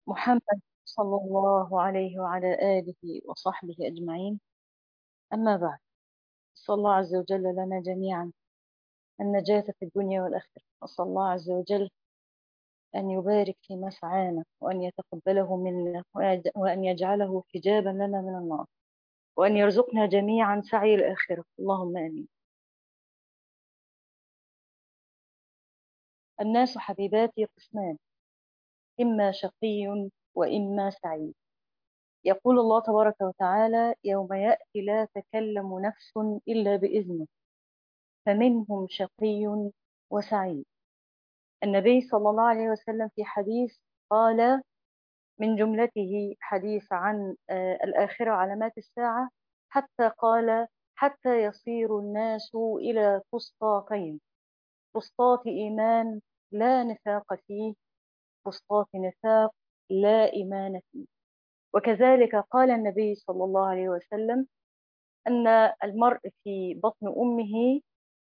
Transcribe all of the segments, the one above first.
محمد صلى الله عليه وعلى آله وصحبه أجمعين. أما بعد، صلى الله عز وجل لنا جميعا النجاة في الدنيا والآخرة، وصلى الله عز وجل أن يبارك في مسعانا وأن يتقبله منا وأن يجعله حجابا لنا من النار، وأن يرزقنا جميعا سعي الآخرة، اللهم آمين. الناس حبيباتي قسمان، إما شقي وإما سعيد. يقول الله تبارك وتعالى: يوم يأتي لا تكلم نفس إلا بإذنه فمنهم شقي وسعيد. النبي صلى الله عليه وسلم في حديث قال من جملته حديث عن الآخرة علامات الساعة، حتى قال: حتى يصير الناس إلى فسطاطين، فسطاط إيمان لا نفاق فيه، فسطاط نفاق لا إيمان فيه. وكذلك قال النبي صلى الله عليه وسلم أن المرء في بطن أمه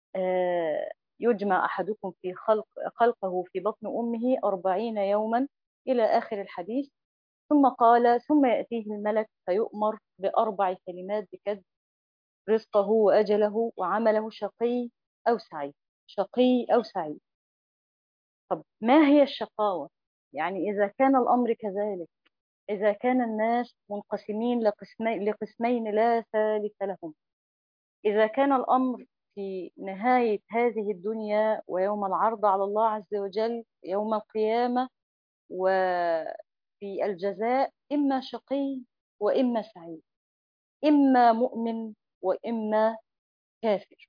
يجمع أحدكم في خلقه في بطن أمه 40 يوما إلى آخر الحديث. ثم قال: ثم يأتيه الملك فيؤمر بأربع كلمات بكتب رزقه وأجله وعمله، شقي أو سعيد، شقي أو سعيد. طب ما هي الشقاوة؟ يعني إذا كان الأمر كذلك، إذا كان الناس منقسمين لقسمين لا ثالث لهم، إذا كان الأمر في نهاية هذه الدنيا ويوم العرض على الله عز وجل يوم القيامة وفي الجزاء، إما شقي وإما سعيد، إما مؤمن وإما كافر.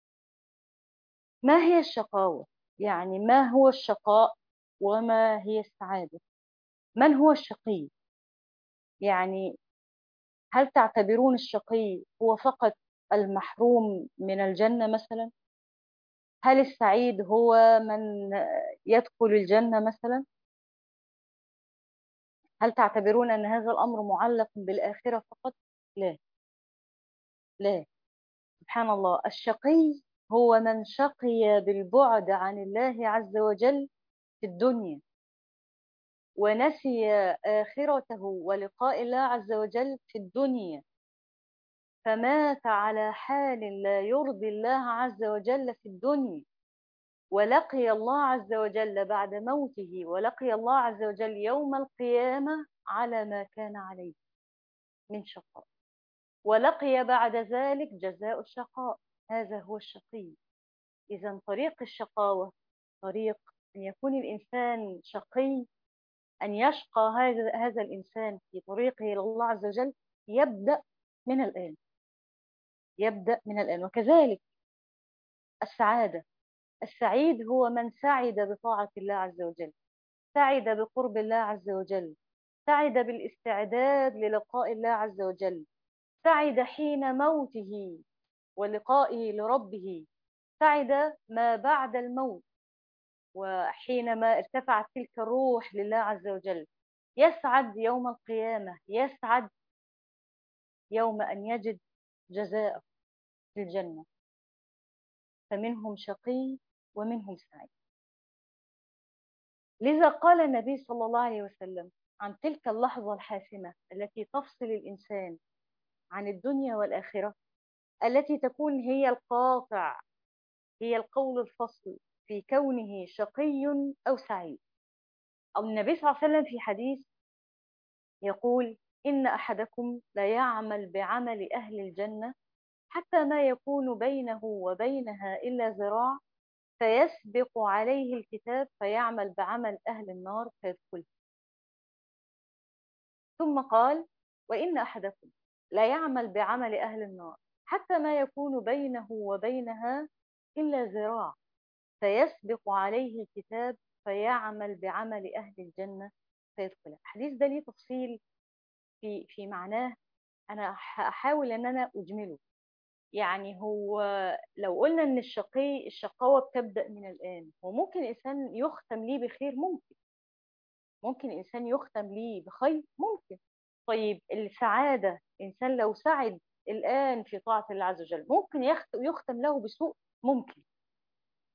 ما هي الشقاوة؟ يعني ما هو الشقاء وما هي السعادة؟ من هو الشقي؟ يعني هل تعتبرون الشقي هو فقط المحروم من الجنة مثلا؟ هل السعيد هو من يدخل الجنة مثلا؟ هل تعتبرون أن هذا الأمر معلق بالآخرة فقط؟ لا، لا. سبحان الله، الشقي هو من شقي بالبعد عن الله عز وجل في الدنيا، ونسي آخرته ولقاء الله عز وجل في الدنيا، فمات على حال لا يرضي الله عز وجل في الدنيا، ولقي الله عز وجل بعد موته، ولقي الله عز وجل يوم القيامة على ما كان عليه من شقاء، ولقي بعد ذلك جزاء الشقاء. هذا هو الشقي. إذا طريق الشقاوة طريق أن يكون الإنسان شقي، أن يشقى هذا الإنسان في طريقه إلى الله عز وجل، يبدأ من الآن، يبدأ من الآن. وكذلك السعادة، السعيد هو من سعد بطاعة الله عز وجل، سعد بقرب الله عز وجل، سعد بالاستعداد للقاء الله عز وجل، سعد حين موته ولقائه لربه، سعد ما بعد الموت، وحينما ارتفعت تلك الروح لله عز وجل، يسعد يوم القيامة، يسعد يوم أن يجد جزاءه في الجنة. فمنهم شقي ومنهم سعيد. لذا قال النبي صلى الله عليه وسلم عن تلك اللحظة الحاسمة التي تفصل الإنسان عن الدنيا والآخرة، التي تكون هي القاطع، هي القول الفصل في كونه شقي أو سعيد. أو النبي صلى الله عليه وسلم في حديث يقول: إن أحدكم لا يعمل بعمل أهل الجنة حتى ما يكون بينه وبينها إلا ذراع، فيسبق عليه الكتاب فيعمل بعمل أهل النار فيدخل. ثم قال: وإن أحدكم لا يعمل بعمل أهل النار حتى ما يكون بينه وبينها إلا ذراع، فيسبق عليه الكتاب فيعمل بعمل أهل الجنة فيدخلها. الحديث ده ليه تفصيل في معناه، أنا أحاول أن أنا أجمله. يعني هو لو قلنا ان الشقاوة بتبدأ من الآن، وممكن الإنسان يختم ليه بخير، ممكن الإنسان يختم ليه بخير، ممكن. طيب السعادة، إنسان لو سعد الآن في طاعة الله عز وجل، ممكن يختم له بسوء، ممكن.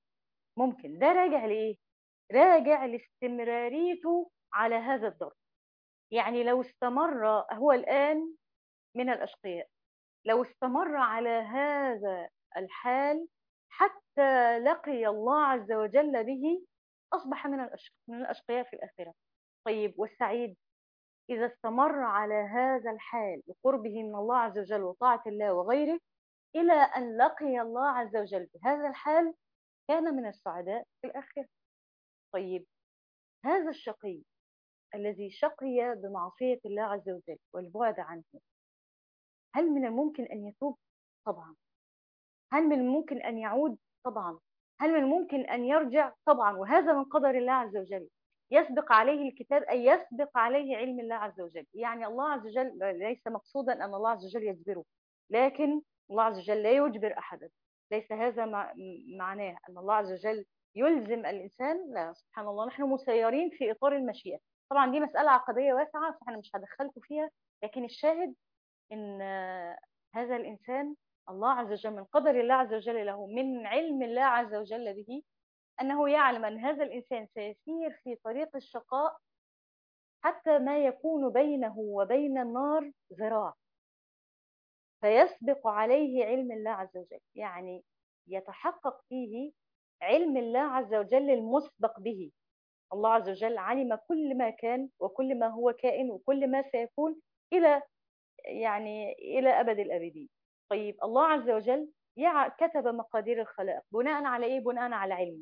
ده راجع لإيه؟ راجع لاستمراريته على هذا الضرب. يعني لو استمر هو الآن من الأشقياء، لو استمر على هذا الحال حتى لقي الله عز وجل به أصبح من الأشقياء في الآخرة. طيب والسعيد إذا استمر على هذا الحال بقربه من الله عز وجل وطاعة الله وغيره إلى أن لقي الله عز وجل بهذا الحال كان من السعداء في الآخرة. طيب هذا الشقي الذي شقي بمعصية الله عز وجل والبعد عنه، هل من الممكن أن يتوب؟ طبعا. هل من الممكن أن يعود؟ طبعا. هل من الممكن أن يرجع؟ طبعا. وهذا من قدر الله عز وجل، يسبق عليه الكتاب أي يسبق عليه علم الله عز وجل. يعني الله عز وجل ليس مقصودا أن الله عز وجل يجبره، لكن الله عز وجل لا يجبر أحدا. ليس هذا معناه أن الله عز وجل يلزم الإنسان، لا، سبحان الله، نحن مسيرين في إطار المشيئة. طبعا دي مسألة عقدية واسعة فأنا مش هدخلكم فيها، لكن الشاهد إن هذا الإنسان الله عز وجل من قدر الله عز وجل له، من علم الله عز وجل به، أنه يعلم أن هذا الإنسان سيسير في طريق الشقاء حتى ما يكون بينه وبين النار ذراع، فيسبق عليه علم الله عز وجل، يعني يتحقق فيه علم الله عز وجل المسبق به. الله عز وجل علم كل ما كان وكل ما هو كائن وكل ما سيكون إلى إلى أبد الآبدين. طيب الله عز وجل كتب مقادير الخلائق بناء على إيه؟ بناء على علم.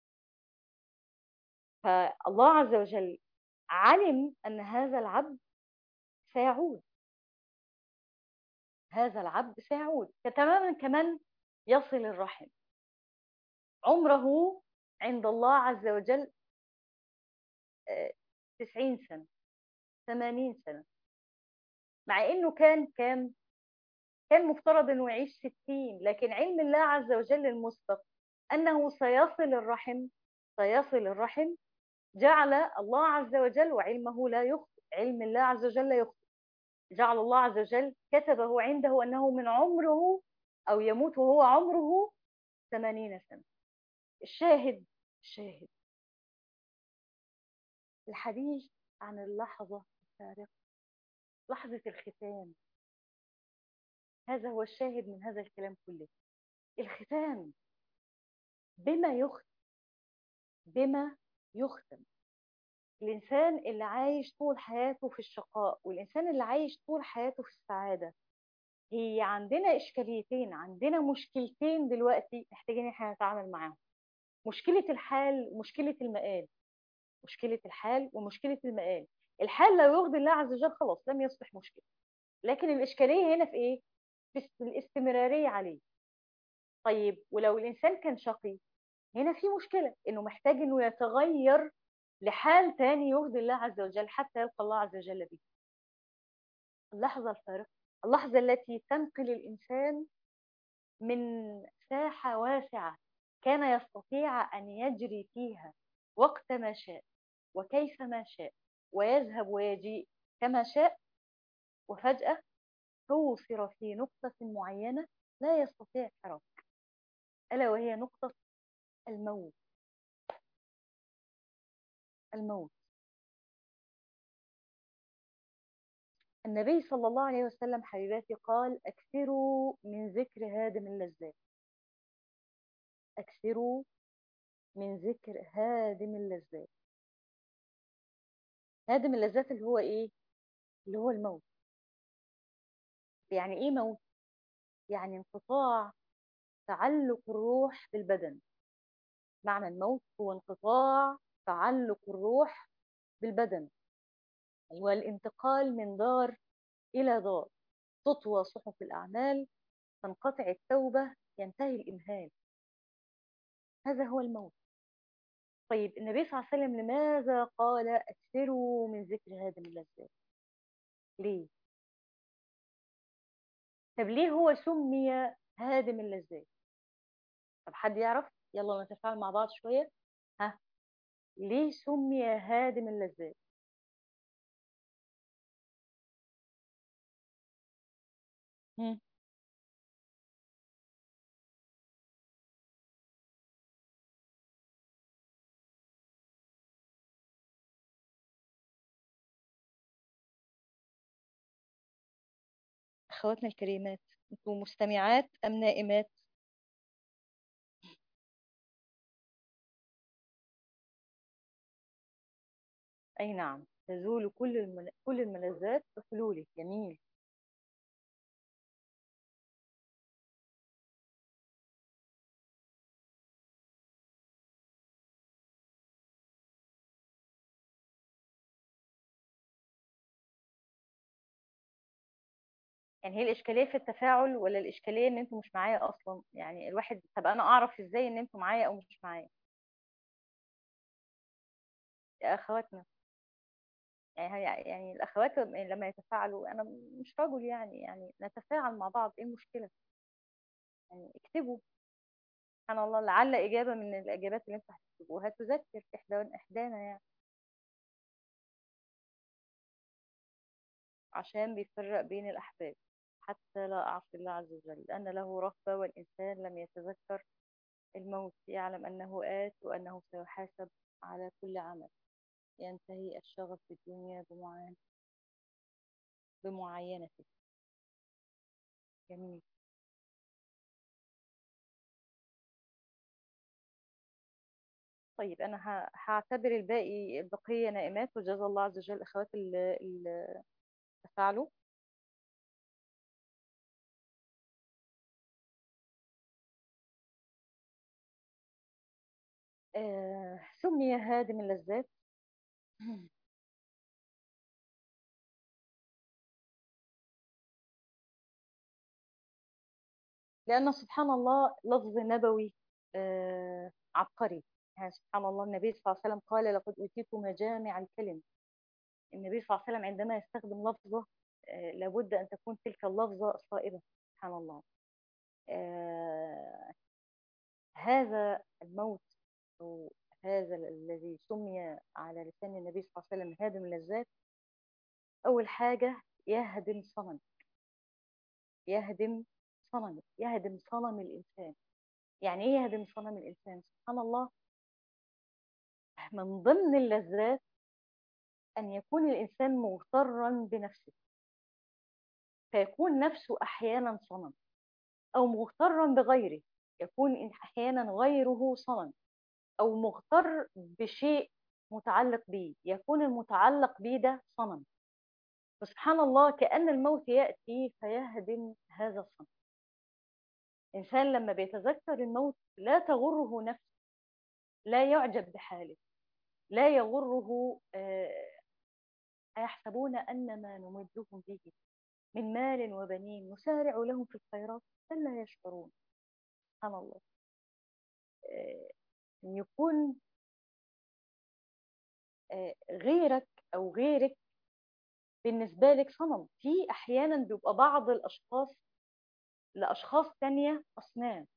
فالله عز وجل علم أن هذا العبد سيعود، هذا العبد سيعود تماما كمان يصل الرحم. عمره عند الله عز وجل 90 سنة، 80 سنة، مع إنه كان مفترض إنه يعيش 60، لكن علم الله عز وجل المسبق أنه سيصل الرحم، جعل الله عز وجل، وعلمه لا يخطئ، علم الله عز وجل لا يخطئ، جعل الله عز وجل كتبه عنده أنه من عمره أو يموت وهو عمره 80 سنة. الشاهد الحديث عن اللحظة الفارقة، لحظة الختام. هذا هو الشاهد من هذا الكلام كله. الختام بما يختم. الإنسان اللي عايش طول حياته في الشقاء والإنسان اللي عايش طول حياته في السعادة، هي عندنا إشكاليتين، عندنا مشكلتين دلوقتي محتاجين احنا نتعامل معاهم. مشكلة الحال ومشكلة المآل. مشكلة الحال ومشكلة المآل. الحال لا يرضي الله عز وجل خلاص لم يصبح مشكلة، لكن الإشكالية هنا في إيه؟ في الاستمرارية عليه. طيب ولو الإنسان كان شقي، هنا في مشكلة إنه محتاج إنه يتغير لحال تاني يرضي الله عز وجل حتى يلقى الله عز وجل به. اللحظة الفارقة، اللحظة التي تنقل الإنسان من ساحة واسعة كان يستطيع أن يجري فيها وقت ما شاء وكيف ما شاء ويذهب ويجيء كما شاء، وفجأة حوصر في نقطة معينة لا يستطيع الحركة، ألا وهي نقطة الموت. الموت. النبي صلى الله عليه وسلم حبيباتي قال: أكثروا من ذكر هادم اللذات. أكثروا من ذكر هادم اللذات. هادم اللذات اللي هو إيه؟ اللي هو الموت. يعني إيه موت؟ يعني انقطاع تعلق الروح بالبدن. معنى الموت هو انقطاع تعلق الروح بالبدن، والانتقال من دار إلى دار. تطوى صحف الأعمال، تنقطع التوبة، ينتهي الإمهال. هذا هو الموت. طيب النبي صلى الله عليه وسلم لماذا قال أكثروا من ذكر هادم اللذات؟ ليه؟ طب ليه هو سمي هادم اللذات؟ طب حد يعرف؟ يلا نتفاعل مع بعض شوية. ها، ليه سمي هادم اللذات؟ مم. أخواتنا الكريمات، أنتوا مستمعات أم نائمات؟ أي نعم، تزول كل الملذات بحلوله. جميل. يعني هي الإشكالية في التفاعل ولا الإشكالية إن أنتوا مش معايا أصلا؟ يعني الواحد، طب أنا أعرف إزاي إن أنتوا معايا أو مش معايا؟ يا أخواتنا، يعني الأخوات لما يتفاعلوا، أنا مش رجل يعني نتفاعل مع بعض، إيه المشكلة؟ يعني اكتبوا. سبحان الله، لعل إجابة من الإجابات اللي أنتوا هتكتبوها تذكر إحدانا يعني. عشان بيفرق بين الأحباب. حتى لا أعصي الله عز وجل، لأن له رهبة، والإنسان لم يتذكر الموت يعلم أنه آت وأنه سيحاسب على كل عمل. ينتهي الشغف بالدنيا بمعاينته. جميل. طيب أنا هعتبر البقية نائمات، وجزا الله عز وجل الأخوات اللي تفاعلوا. سمي هادم اللذات لأن سبحان الله لفظ نبوي عبقري. يعني سبحان الله، النبي صلى الله عليه وسلم قال: لقد أوتيت مجامع الكلم. النبي صلى الله عليه وسلم عندما يستخدم لفظة لابد أن تكون تلك اللفظة صائبة. سبحان الله. آه، هذا الموت، أو هذا الذي سمي على لسان النبي صلى الله عليه وسلم هادم اللذات، أول حاجة يهدم صنم. يهدم يهدم صنم الإنسان. يعني إيه يهدم صنم الإنسان؟ سبحان الله. من ضمن اللذات أن يكون الإنسان مغترا بنفسه، فيكون نفسه أحيانا صنم، أو مغترا بغيره، يكون أحيانا غيره صنم، أو مغتر بشيء متعلق به، يكون المتعلق به ده صنم. فسبحان الله، كأن الموت يأتي فيهدم هذا الصنم. الإنسان لما بيتذكر الموت لا تغره نفسه، لا يعجب بحاله، لا يغره أيحسبون أن ما نمدهم به من مال وبنين نسارع لهم في الخيرات بل لا يشعرون. سبحان الله. آه، أن يكون غيرك أو غيرك بالنسبة لك صنم. في أحيانا بيبقى بعض الأشخاص لأشخاص تانية أصنام،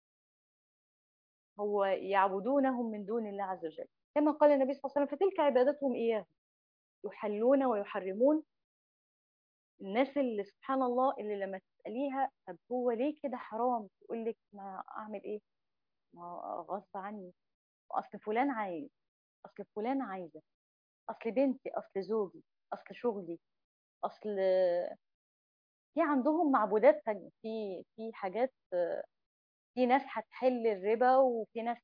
هو يعبدونهم من دون الله عز وجل، كما قال النبي صلى الله عليه وسلم: فتلك عبادتهم إياه يحلون ويحرمون. الناس اللي سبحان الله، اللي لما تسأليها طب هو ليه كده حرام، تقول لك: ما أعمل إيه، ما غصب عني، أصل فلان عايز، أصل فلان عايزة، أصل بنتي، أصل زوجي، أصل شغلي، أصل في عندهم معبودات تانية، في حاجات. في ناس هتحل الربا، وفي ناس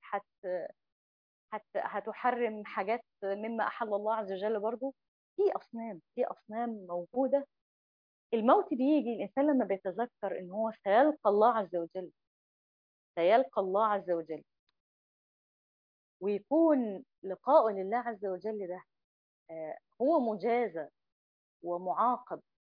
هتحرم حاجات مما أحل الله عز وجل برضو. في أصنام موجودة. الموت بيجي الإنسان لما بيتذكر إن هو سيلقى الله عز وجل، سيلقى الله عز وجل، ويكون لقاء لله عز وجل ده هو مجازى ومعاقب،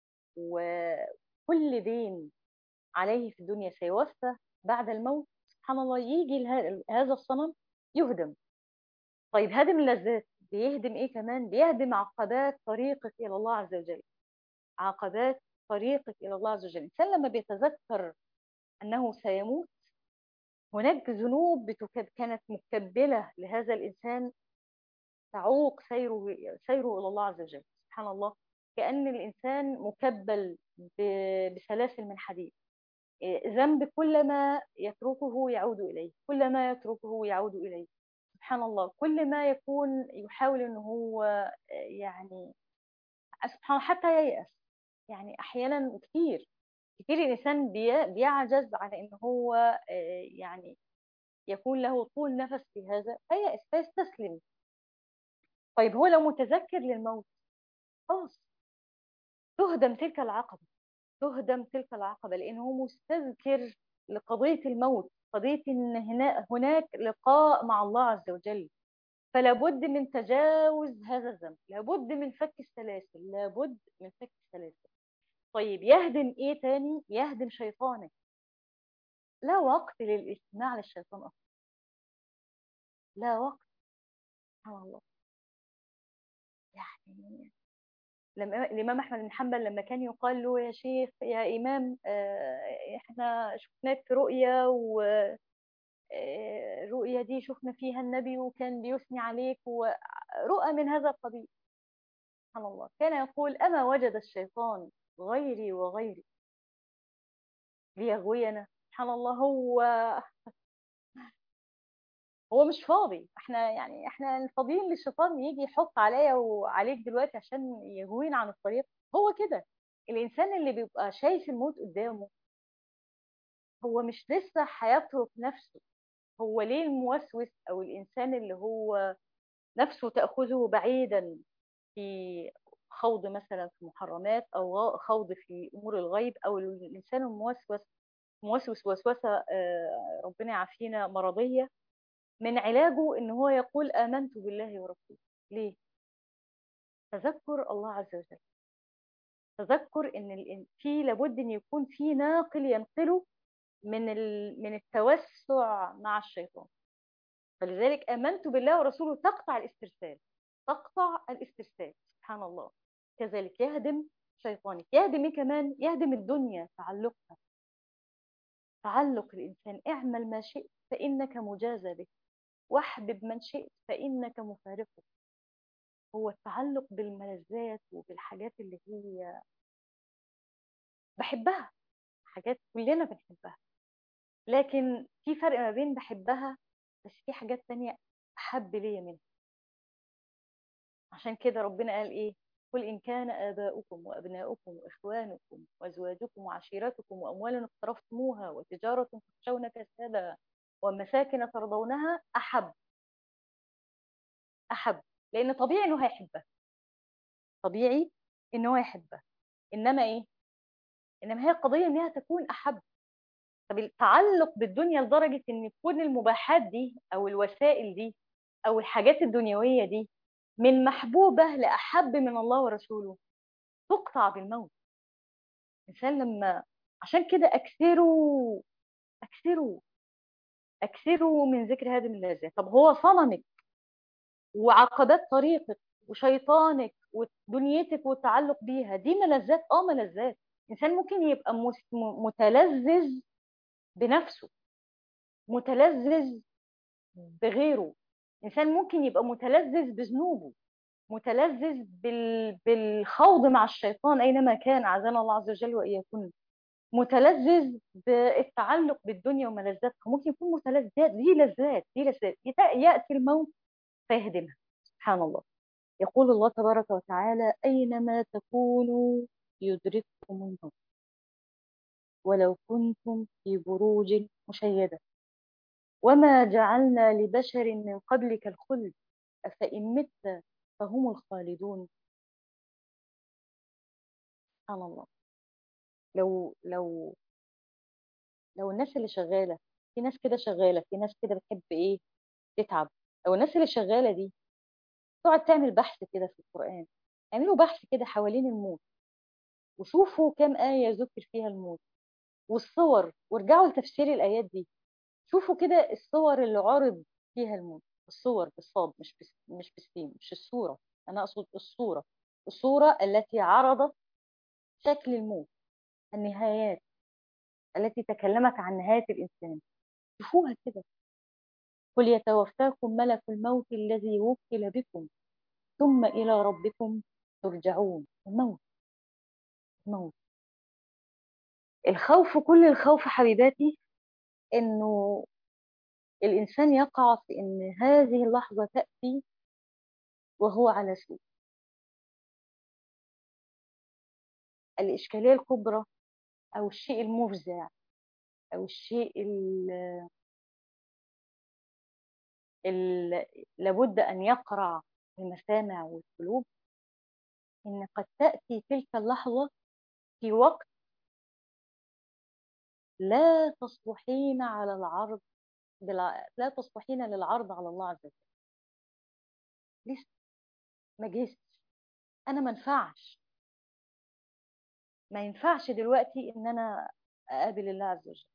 وكل دين عليه في الدنيا سيوفى بعد الموت. سبحان الله، يجي هذا الصنم يهدم. طيب هدم اللذات بيهدم ايه كمان؟ بيهدم عقبات طريقك الى الله عز وجل. عقبات طريقك الى الله عز وجل. الانسان لما بيتذكر انه سيموت، هناك ذنوب كانت مكبلة لهذا الانسان تعوق سيره الى الله عز وجل. سبحان الله. كأن الانسان مكبل بسلاسل من حديد. ذنب كلما يتركه يعود إليه، كلما يتركه يعود إليه. سبحان الله. كل ما يكون يحاول أنه هو يعني سبحان الله حتى ييأس. يعني أحيانا كتير كتير الإنسان بيعجز على إن هو يعني يكون له طول نفس في هذا فيستسلم. طيب هو لو متذكر للموت خلاص تهدم تلك العقبة، تهدم تلك العقبة، لأنه مستذكر لقضية الموت، قضية إن هناك لقاء مع الله عز وجل. فلا بد من تجاوز هذا الذنب، لابد من فك السلاسل، لابد من فك السلاسل. طيب يهدم ايه تاني؟ يهدم شيطانك. لا وقت للاستماع للشيطان اصلا، لا وقت. سبحان الله. يعني لما الامام احمد بن حنبل لما كان يقال له يا شيخ يا امام احنا شفناك في رؤيا، والرؤيا دي شفنا فيها النبي وكان بيثني عليك ورؤى من هذا القبيل. سبحان الله. كان يقول اما وجد الشيطان غيري وغيري ليغوينا. سبحان الله. هو مش فاضي. احنا يعني احنا الفاضيين للشيطان يجي يحط عليا وعليك دلوقتي عشان يهوين عن الطريق. هو كده الانسان اللي بيبقى شايف الموت قدامه، هو مش لسه هيترك نفسه. هو ليه الموسوس او الانسان اللي هو نفسه تأخذه بعيدا في خوض مثلا في محرمات او خوض في امور الغيب، او الانسان الموسوس موسوس وسوسه ربنا يعافينا مرضيه، من علاجه ان هو يقول امنت بالله ورسوله. ليه؟ تذكر الله عز وجل، تذكر ان في لابد ان يكون في ناقل ينقله من التوسع مع الشيطان. فلذلك امنت بالله ورسوله تقطع الاسترسال، تقطع الاسترسال. سبحان الله. كذلك يهدم شيطانك. يهدم ايه كمان؟ يهدم الدنيا، تعلقها، تعلق الانسان. اعمل ما شئت فانك مجازى به، واحبب من شئت فانك مفارقه. هو التعلق بالملذات وبالحاجات اللي هي بحبها، حاجات كلنا بنحبها، لكن في فرق ما بين بحبها بس في حاجات تانية أحب ليا منها. عشان كده ربنا قال إيه؟ قل إن كان آباؤكم وأبناؤكم وإخوانكم وأزواجكم وعشيرتكم وأموال اقترفتموها وتجارة تخشون كسادها ومساكن ترضونها أحب. أحب، لأن طبيعي إنه هيحبها، طبيعي إنه هيحبها. إنما إيه؟ إنما هي قضية إنها تكون أحب. طب التعلق بالدنيا لدرجة ان تكون المباحات دي او الوسائل دي او الحاجات الدنيوية دي من محبوبة لأحب من الله ورسوله، تقطع بالموت. الإنسان لما، عشان كده أكثروا، أكثروا، أكثروا من ذكر هذه اللذات. طب هو صنمك وعقبات طريقك وشيطانك ودنيتك والتعلق بيها دي ملذات، ملذات. الإنسان ممكن يبقى متلذذ بنفسه، متلذذ بغيره. إنسان ممكن يبقى متلذذ بذنوبه، متلذذ بالخوض مع الشيطان أينما كان، عزنا الله عز وجل وإياكم. متلذذ بالتعلق بالدنيا وملذاتها، ممكن يكون متلذذ دي لذات، دي لذات، يأتي الموت فيهدمها. سبحان الله. يقول الله تبارك وتعالى أينما تكونوا يدرككم الموت ولو كنتم في بروج مشيدة وما جعلنا لبشر من قبلك الخلد أفإن مت فهم الخالدون. سبحان الله. لو لو الناس اللي شغالة، في ناس كده شغالة، في ناس كده بتحب إيه تتعب. لو الناس اللي شغالة دي تقعد تعمل بحث كده في القرآن، اعملوا بحث كده حوالين الموت وشوفوا كم آية ذكر فيها الموت والصور، وارجعوا لتفسير الآيات دي. شوفوا كده الصور اللي عرض فيها الموت. الصور بالصاد مش بالسين، مش الصورة، أنا أقصد الصورة، الصورة التي عرضت شكل الموت، النهايات التي تكلمت عن نهاية الإنسان. شوفوها كده. قل يتوفاكم ملك الموت الذي وكل بكم ثم إلى ربكم ترجعون. الموت، الموت. الخوف، كل الخوف حبيباتي إنه الإنسان يقع في إن هذه اللحظة تأتي وهو على سوء. الإشكالية الكبرى أو الشيء المفزع أو الشيء لابد أن يقرع المسامع والقلوب، إن قد تأتي تلك اللحظة في وقت لا تصلحين على العرض لا تصلحين للعرض على الله عز وجل. لسه ما جهزتش، أنا ما ينفعش دلوقتي إن أنا أقابل الله عز وجل.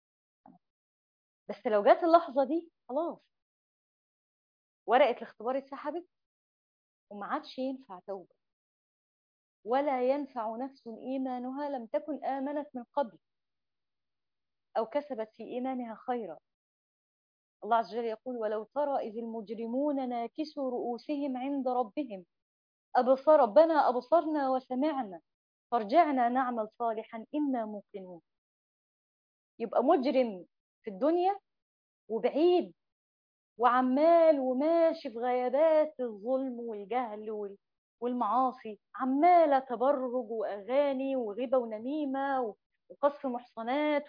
بس لو جات اللحظة دي خلاص، ورقة الاختبار اتسحبت وما عادش ينفع توبة، ولا ينفع نفس إيمانها لم تكن آمنت من قبل أو كسبت في إيمانها خيرا. الله عز وجل يقول: ولو ترى إذ المجرمون ناكسوا رؤوسهم عند ربهم ربنا أبصرنا وسمعنا فارجعنا نعمل صالحا إنا موقنون. يبقى مجرم في الدنيا وبعيد وعمال وماشي في غيابات الظلم والجهل والمعاصي، عمالة تبرج وأغاني وغيبة ونميمة وقذف محصنات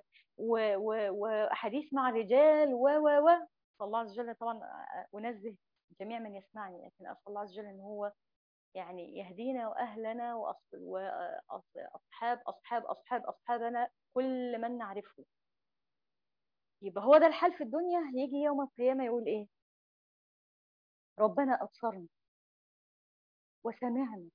وأحاديث مع رجال فالله عز وجل طبعا أنزه جميع من يسمعني، لكن أسأل الله عز وجل أن هو يعني يهدينا وأهلنا أصحابنا كل من نعرفه. يبقى هو ده الحال في الدنيا. هيجي يوم القيامة يقول إيه؟ ربنا أبصرنا وسمعنا.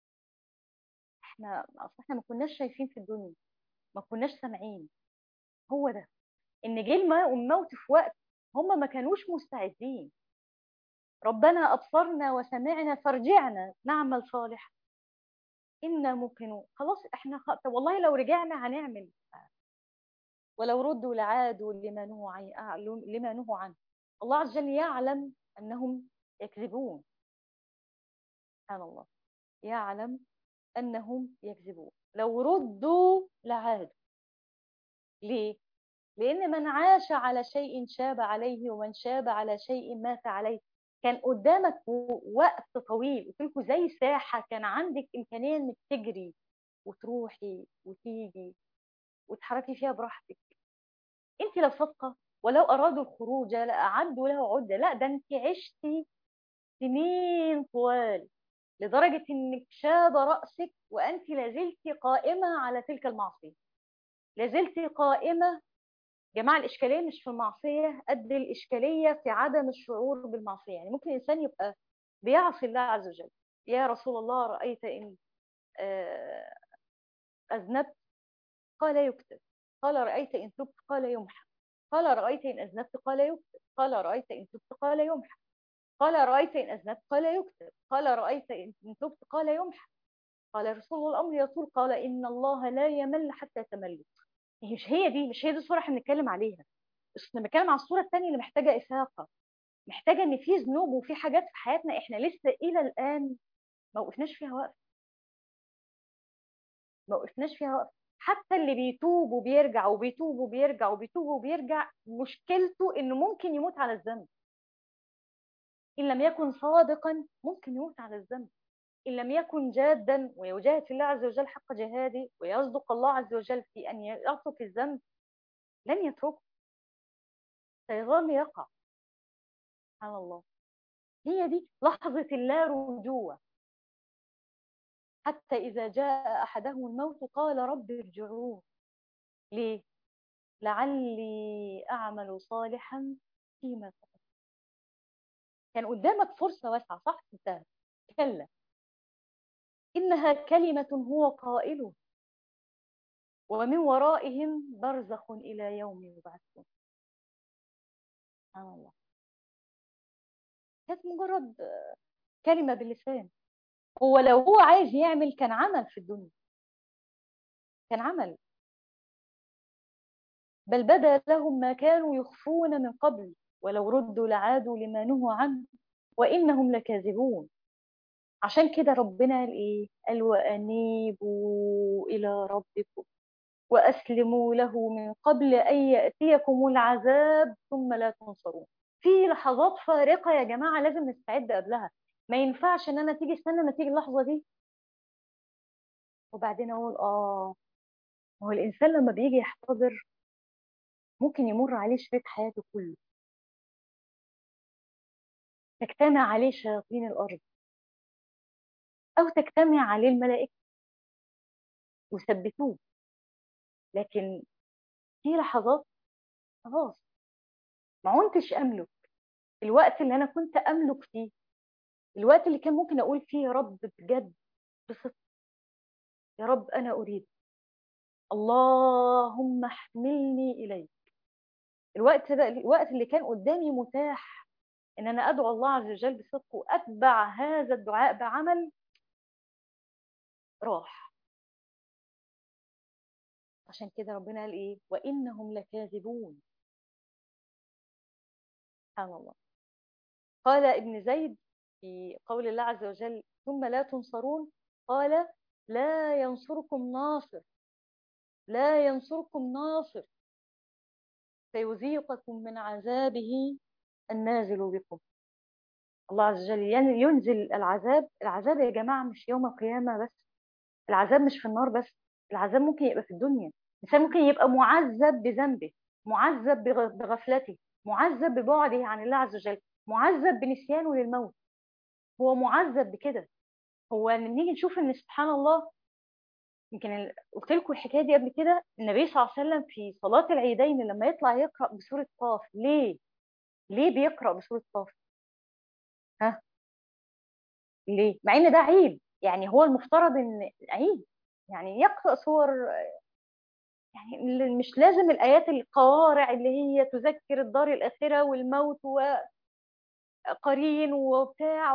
احنا ما كناش شايفين في الدنيا، ما كناش سامعين. هو ده ان جه الموت في وقت هم ما كانوش مستعدين. ربنا أبصرنا وسمعنا فارجعنا نعمل صالحا إنا موقنون. خلاص احنا طب والله لو رجعنا هنعمل، ولو ردوا لعادوا لما نهوا عنه. الله عز وجل يعلم أنهم يكذبون. سبحان الله، يعلم أنهم يكذبون. لو ردوا لعادوا. ليه؟ لأن من عاش على شيء شاب عليه، ومن شاب على شيء مات عليه. كان قدامك وقت طويل، قلت لكم زي ساحة، كان عندك إمكانية إنك تجري وتروحي وتيجي وتحركي فيها براحتك. أنت لو صادقة، ولو أرادوا الخروج لأعدوا له عدة. لا، ده أنت عشتي سنين طوال لدرجة إنك شاب رأسك وأنت لازلت قائمة على تلك المعصية، لازلت قائمة. جماعة الإشكالية مش في المعصية قد الإشكالية في عدم الشعور بالمعصية. يعني ممكن الإنسان يبقى بيعصي الله عز وجل. يا رسول الله، رأيت إن أذنبت؟ قال يكتب. قال رأيت إن تبت؟ قال يمحى. قال رأيت إن أذنبت؟ قال يكتب. قال رأيت إن تبت؟ قال يمحى. قال رأيت إن أذنبت؟ قال يكتب. قال رأيت إن تبت؟ قال يمحى. قال رسول الله الأمر يطول. قال إن الله لا يمل حتى تملوا. مش هي دي الصورة احنا بنتكلم عليها. بس انا بتكلم على الصورة الثانية اللي محتاجة إفاقة، محتاجة ان في ذنوب وفي حاجات في حياتنا احنا لسه الى الان ما وقفناش فيها وقف، ما وقفناش فيها وقف. حتى اللي بيتوب وبيرجع وبيتوب وبيرجع وبيتوب وبيرجع، مشكلته انه ممكن يموت على الذنب. ان لم يكن صادقا ممكن يموت على الذنب. ان لم يكن جادا ويجاهد في الله عز وجل حق جهاده ويصدق الله عز وجل في ان يترك الذنب، لن يتركه، سيظل يقع. سبحان الله. هي دي لحظة اللا رجوع. حتى إذا جاء أحدهم الموت قال رب ارجعون. ليه؟ لعلي أعمل صالحا فيما تركت. كان قدامك فرصة واسعة، صح؟ انتهت. كلا إنها كلمة هو قائله ومن ورائهم برزخ إلى يوم يبعثون. سبحان الله. كانت مجرد كلمة باللسان. هو لو هو عايز يعمل كان عمل في الدنيا، كان عمل. بل بدا لهم ما كانوا يخفون من قبل ولو ردوا لعادوا لما نهوا عنه وإنهم لكاذبون. عشان كده ربنا قال إيه؟ قال وأنيبوا إلى ربكم وأسلموا له من قبل أن يأتيكم العذاب ثم لا تنصرون. في لحظات فارقة يا جماعة لازم نستعد قبلها. ما ينفعش إن أنا تيجي استنى ما تيجي اللحظة دي وبعدين أقول هو الإنسان لما بيجي يحتضر ممكن يمر عليه شريط حياته كله، تجتمع عليه شياطين الأرض أو تجتمع عليه الملائكة ويثبتوه. لكن في لحظات خلاص ما عدتش أملك. الوقت اللي أنا كنت أملك فيه، الوقت اللي كان ممكن أقول فيه يا رب بجد بصدق، يا رب أنا أريد، اللهم احملني إليك. الوقت ده الوقت اللي كان قدامي متاح ان انا ادعو الله عز وجل بصدق واتبع هذا الدعاء بعمل، راح. عشان كده ربنا قال ايه؟ وانهم لكاذبون. سبحان الله. قال ابن زيد في قول الله عز وجل ثم لا تنصرون، قال لا ينصركم ناصر، لا ينصركم ناصر سيذيقكم من عذابه النازل بكم. الله عز وجل ينزل العذاب. العذاب يا جماعة مش يوم القيامة بس، العذاب مش في النار بس، العذاب ممكن يبقى في الدنيا. الإنسان ممكن يبقى معذب بذنبه، معذب بغفلته، معذب ببعده عن الله عز وجل، معذب بنسيانه للموت. هو معذب بكده. هو نيجي نشوف ان سبحان الله، يمكن قلت لكم الحكايه دي قبل كده. النبي صلى الله عليه وسلم في صلاه العيدين لما يطلع يقرا بسوره قاف، ليه؟ ليه بيقرا بسوره قاف؟ ها؟ ليه؟ مع ان ده عيب، يعني هو المفترض ان عيب يعني يقرا سور، يعني مش لازم الآيات القوارع اللي هي تذكر الدار الآخرة والموت وقرين وبتاع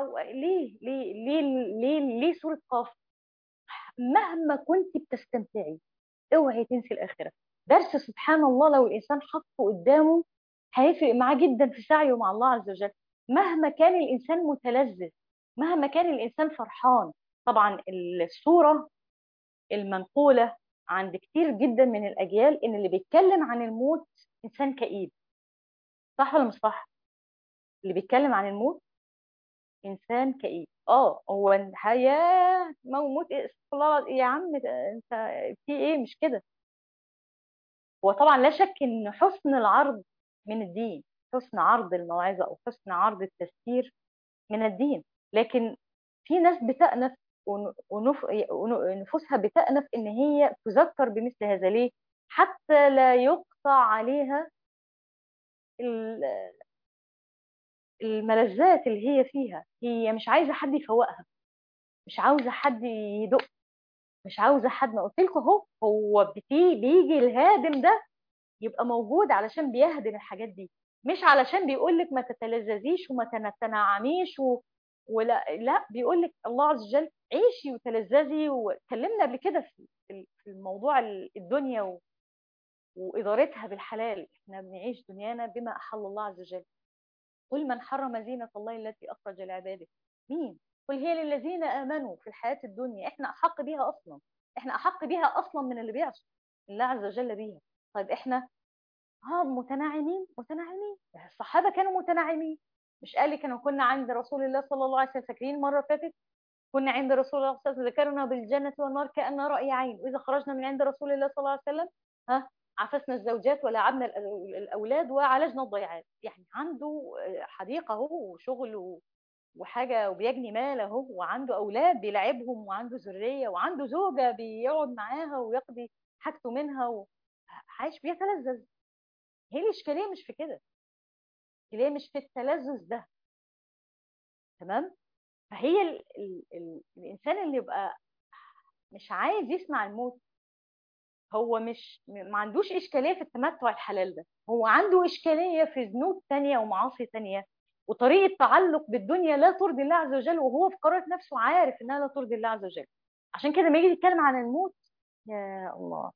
ليه سورة قاف؟ مهما كنت بتستمتعي اوعي تنسي الآخرة. درس سبحان الله لو الإنسان حطه قدامه هيفرق معاه جدا في سعيه مع الله عز وجل. مهما كان الإنسان متلذذ، مهما كان الإنسان فرحان. طبعا السورة المنقولة عند كتير جدا من الأجيال إن اللي بيتكلم عن الموت إنسان كئيب. صح ولا مش صح؟ اللي بيتكلم عن الموت إنسان كئيب. هو الحياة موت إيه؟ استغفر الله يا عم أنت في إيه؟ مش كده. هو طبعا لا شك إن حسن العرض من الدين، حسن عرض الموعظة أو حسن عرض التفسير من الدين. لكن في ناس بتأنف ونفوسها بتأنف إن هي تذكر بمثل هذا. ليه؟ حتى لا يقطع عليها ال- الملذات اللي هي فيها. هي مش عايزة حد يفوقها، مش عاوزة حد يدق، مش عاوزة حد. ما قلت لكم اهو، هو بيجي الهادم ده يبقى موجود علشان بيهدم الحاجات دي، مش علشان بيقول لك ما تتلذذيش وما تنعميش ولا لا، بيقول لك الله عز وجل عيشي وتلذذي. واتكلمنا قبل كده في الموضوع الدنيا وإدارتها بالحلال. احنا بنعيش دنيانا بما أحل الله عز وجل. قل من حرم زينة الله التي أخرج لعباده. مين؟ قل هي للذين آمنوا في الحياة الدنيا. احنا أحق بيها أصلا، احنا أحق بيها أصلا من اللي بيعصوا الله عز وجل بيها. طيب احنا متناعمين، متناعمين. الصحابة كانوا متناعمين. مش قال لي كنا عند رسول الله صلى الله عليه وسلم، فاكرين مرة فاتت كنا عند رسول الله صلى الله عليه وسلم ذكرنا بالجنة والنار كأن رأي عين، وإذا خرجنا من عند رسول الله صلى الله عليه وسلم عفسنا الزوجات ولعبنا الأولاد وعالجنا الضيعات. يعني عنده حديقة اهو وشغل وحاجة وبيجني مال اهو، وعنده أولاد بيلعبهم، وعنده ذرية، وعنده زوجة بيقعد معاها ويقضي حاجته منها وعايش بيتلذذ. هي الإشكالية مش في كده، الإشكالية مش في التلذذ ده. تمام. فهي الإنسان اللي يبقى مش عايز يسمع الموت، هو مش ما عندوش إشكالية في التمتع الحلال ده، هو عنده إشكالية في ذنوب تانية ومعاصي تانية وطريقة تعلق بالدنيا لا ترضي الله عز وجل، وهو في قرارة نفسه عارف إنها لا ترضي الله عز وجل. عشان كده لما يجي يتكلم عن الموت، يا الله،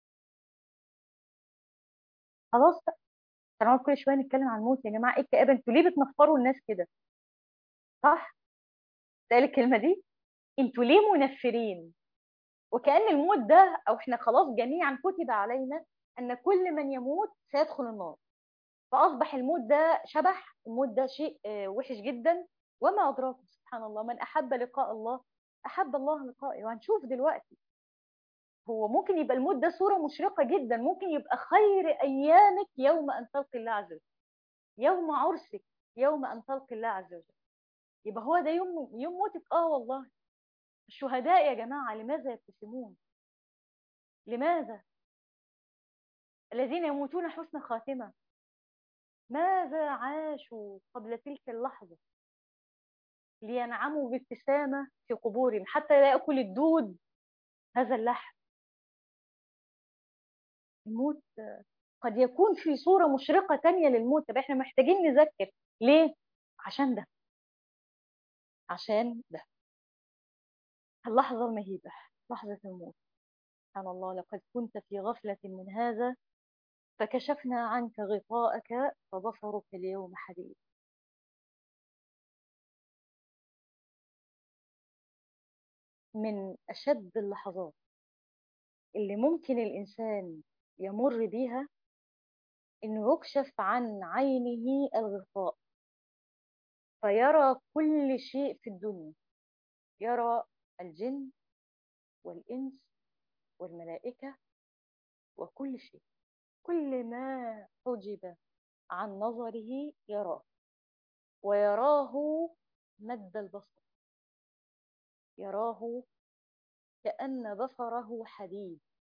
خلاص بقى. هنقعد كل شوية نتكلم عن الموت؟ يا جماعة إيه الكآبة؟ أنتوا ليه بتنفروا الناس كده؟ صح؟ ده الكلمة دي، أنتوا ليه منفرين؟ وكأن الموت ده، أو إحنا خلاص جميعا كتب علينا أن كل من يموت سيدخل النار. فأصبح الموت ده شبح، الموت ده شيء وحش جدا. وما أدراكم سبحان الله، من أحب لقاء الله أحب الله لقائه. وهنشوف دلوقتي هو ممكن يبقى الموت ده صورة مشرقة جدا، ممكن يبقى خير أيامك يوم أن تلقي الله عز وجل، يوم عرسك، يوم أن تلقي الله عز وجل. يبقى هو ده يوم موتك. والله الشهداء يا جماعة لماذا يبتسمون؟ لماذا؟ الذين يموتون حسن خاتمة، ماذا عاشوا قبل تلك اللحظة لينعموا بابتسامة في قبورهم حتى لا يأكل الدود هذا اللحم؟ الموت قد يكون في صورة مشرقة تانية للموت. طب احنا محتاجين نذكر ليه؟ عشان ده، عشان ده اللحظة المهيبة، لحظة الموت. سبحان الله، لقد كنت في غفلة من هذا فكشفنا عنك غطاءك فبصرك اليوم حديد. من أشد اللحظات اللي ممكن الإنسان يمر بيها إنه يكشف عن عينه الغطاء فيرى كل شيء في الدنيا، يرى الجن والإنس والملائكة وكل شيء، كل ما حجب عن نظره يراه، ويراه مد البصر، يراه كأن بصره حديد.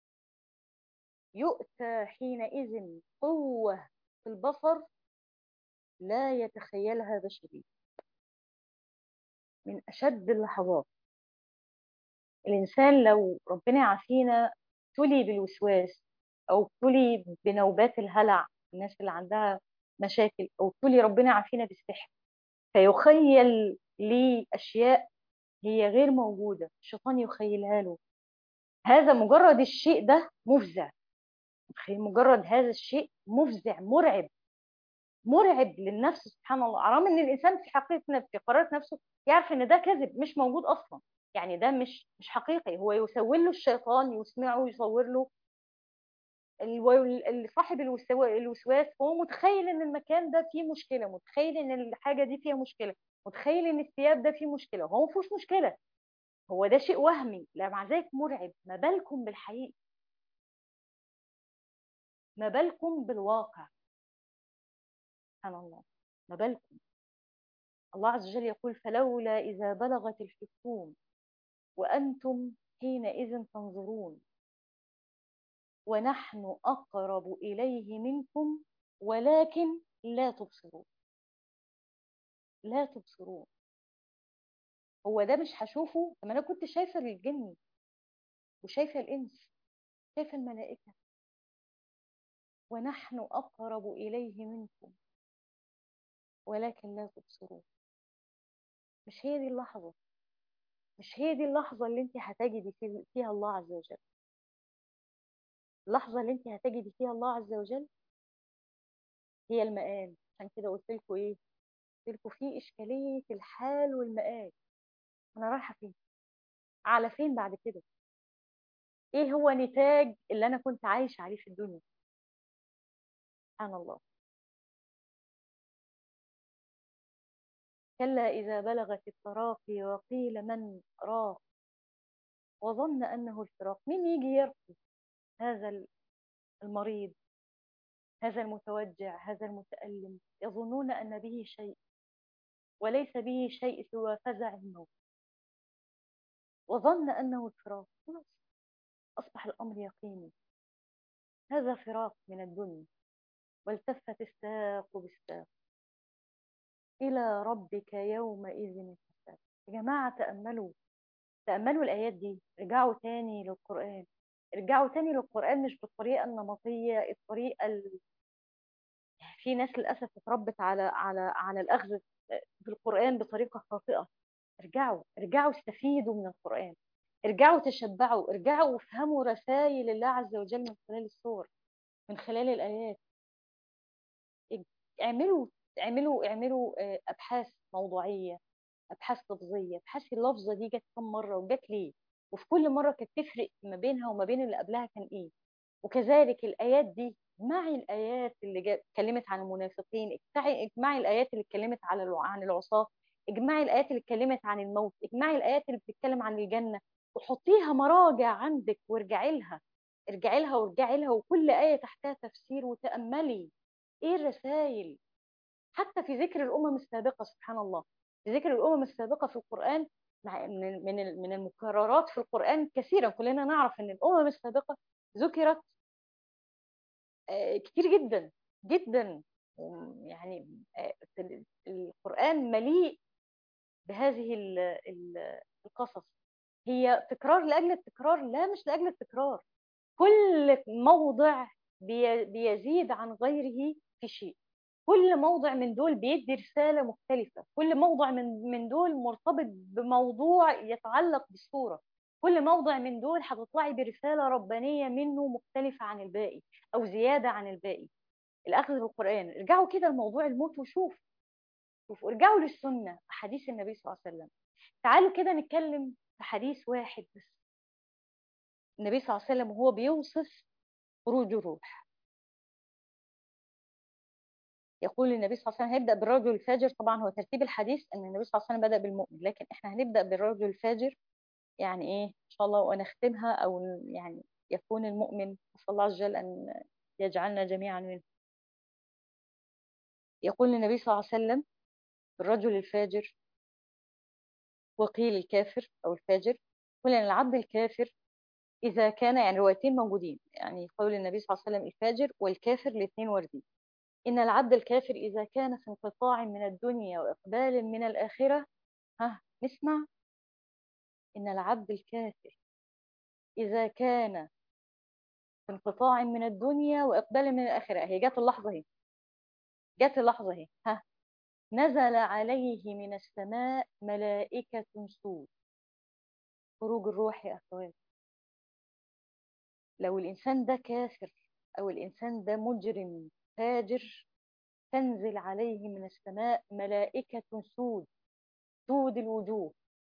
يؤتى حينئذ قوة في البصر لا يتخيلها بشري. من أشد اللحظات. الإنسان لو ربنا يعافينا ابتلي بالوسواس أو ابتلي بنوبات الهلع، الناس اللي عندها مشاكل، أو ابتلي ربنا يعافينا بالسحر فيخيل لي أشياء هي غير موجودة، الشيطان يخيلها له. هذا مجرد الشيء ده مفزع، مجرد هذا الشيء مفزع مرعب، مرعب للنفس. سبحان الله، حرام ان الانسان في حقيقة في قرارة نفسه يعرف ان ده كذب مش موجود اصلا، يعني ده مش حقيقي. هو يسول له الشيطان، يسمعه، يصور له صاحب الوسواس. هو متخيل ان المكان ده فيه مشكلة، متخيل ان الحاجة دي فيها مشكلة، متخيل ان الثياب ده فيه مشكلة، وهو ما فيهوش مشكلة. هو ده شيء وهمي، لا مع ذلك مرعب. ما بالكم بالحقيقة، ما بالكم بالواقع؟ سبحان الله، ما بالكم. الله عز وجل يقول فلولا إذا بلغت الحلقوم وأنتم حينئذ تنظرون ونحن أقرب إليه منكم ولكن لا تبصرون. لا تبصرون. هو ده مش هشوفه؟ طب أنا كنت شايفة الجن وشايفة الإنس، شايفة الملائكة. ونحن أقرب إليه منكم ولكن لا تبصرون. مش هي دي اللحظة؟ مش هي دي اللحظة اللي انت هتجدي فيها الله عز وجل؟ اللحظة اللي انت هتجدي فيها الله عز وجل هي المآل. عشان كده قلت لكم ايه؟ قلت لكم في إشكالية الحال والمآل. أنا رايحة فين؟ على فين بعد كده؟ ايه هو نتاج اللي أنا كنت عايش عليه في الدنيا؟ سبحان الله. كلا إذا بلغت التراقي وقيل من راق وظن أنه الفراق. مين يجي يرقي هذا المريض، هذا المتوجع، هذا المتألم؟ يظنون أن به شيء وليس به شيء سوى فزع الموت. وظن أنه الفراق، خلاص أصبح الأمر يقيني، هذا فراق من الدنيا. والتفت الساق بالساق إلى ربك يومئذ المساق. يا جماعة تأملوا، تأملوا الآيات دي، ارجعوا تاني للقرآن، ارجعوا تاني للقرآن مش بالطريقة النمطية، الطريقة في ناس للأسف اتربت على الأخذ بالقرآن بطريقة خاطئة. ارجعوا، ارجعوا استفيدوا من القرآن، ارجعوا تشبعوا، ارجعوا وافهموا رسائل الله عز وجل من خلال السور، من خلال الآيات. اعملوا، اعملوا أبحاث موضوعية، أبحاث لفظية، ابحثي اللفظة دي جت كم مرة وجت ليه، وفي كل مرة كانت تفرق ما بينها وما بين اللي قبلها كان إيه. وكذلك الآيات دي، اجمعي الآيات اللي اتكلمت عن المنافقين، اجمعي الآيات اللي اتكلمت عن العصاة، اجمعي الآيات اللي اتكلمت عن الموت، اجمعي الآيات اللي بتتكلم عن الجنة. وحطيها مراجع عندك وارجعي لها، ارجعي لها وارجعي لها، وكل آية تحتها تفسير، وتأملي ايه الرسائل. حتى في ذكر الأمم السابقة سبحان الله، في ذكر الأمم السابقة في القرآن، من المكررات في القرآن كثيرا، كلنا نعرف أن الأمم السابقة ذكرت كتير جدا جدا. يعني القرآن مليء بهذه القصص. هي تكرار لأجل التكرار؟ لا، مش لأجل التكرار. كل موضع بيزيد عن غيره في شيء. كل موضع من دول بيدي رسالة مختلفة، كل موضع من دول مرتبط بموضوع يتعلق بالصورة، كل موضع من دول هتطلعي برسالة ربانية منه مختلفة عن الباقي أو زيادة عن الباقي. الأخذ بالقرآن، ارجعوا كده لموضوع الموت شوفوا، ارجعوا للسنة، أحاديث النبي صلى الله عليه وسلم. تعالوا كده نتكلم في حديث واحد بس. النبي صلى الله عليه وسلم وهو بيوصف خروج الروح، يقول النبي صلى الله عليه وسلم، هيبدأ بالرجل الفاجر. طبعا هو ترتيب الحديث ان النبي صلى الله عليه وسلم بدأ بالمؤمن، لكن احنا هنبدأ بالرجل الفاجر. يعني ايه ان شاء الله، ونختمها، او يعني يكون المؤمن، نسأل الله عز وجل ان يجعلنا جميعا منه. يقول النبي صلى الله عليه وسلم الرجل الفاجر، وقيل الكافر او الفاجر. يقول ان العبد الكافر اذا كان، يعني روايتين موجودين، يعني قول النبي صلى الله عليه وسلم الفاجر والكافر الاثنين واردين. إن العبد الكافر إذا كان في انقطاع من الدنيا وإقبال من الآخرة، ها نسمع. إن العبد الكافر إذا كان في انقطاع من الدنيا وإقبال من الآخرة، هي جت اللحظة اهي، جت اللحظة اهي، ها. نزل عليه من السماء ملائكة سود. خروج الروح يا أخوات. لو الإنسان ده كافر أو الإنسان ده مجرم فاجر، تنزل عليه من السماء ملائكة سود، سود الوجوه،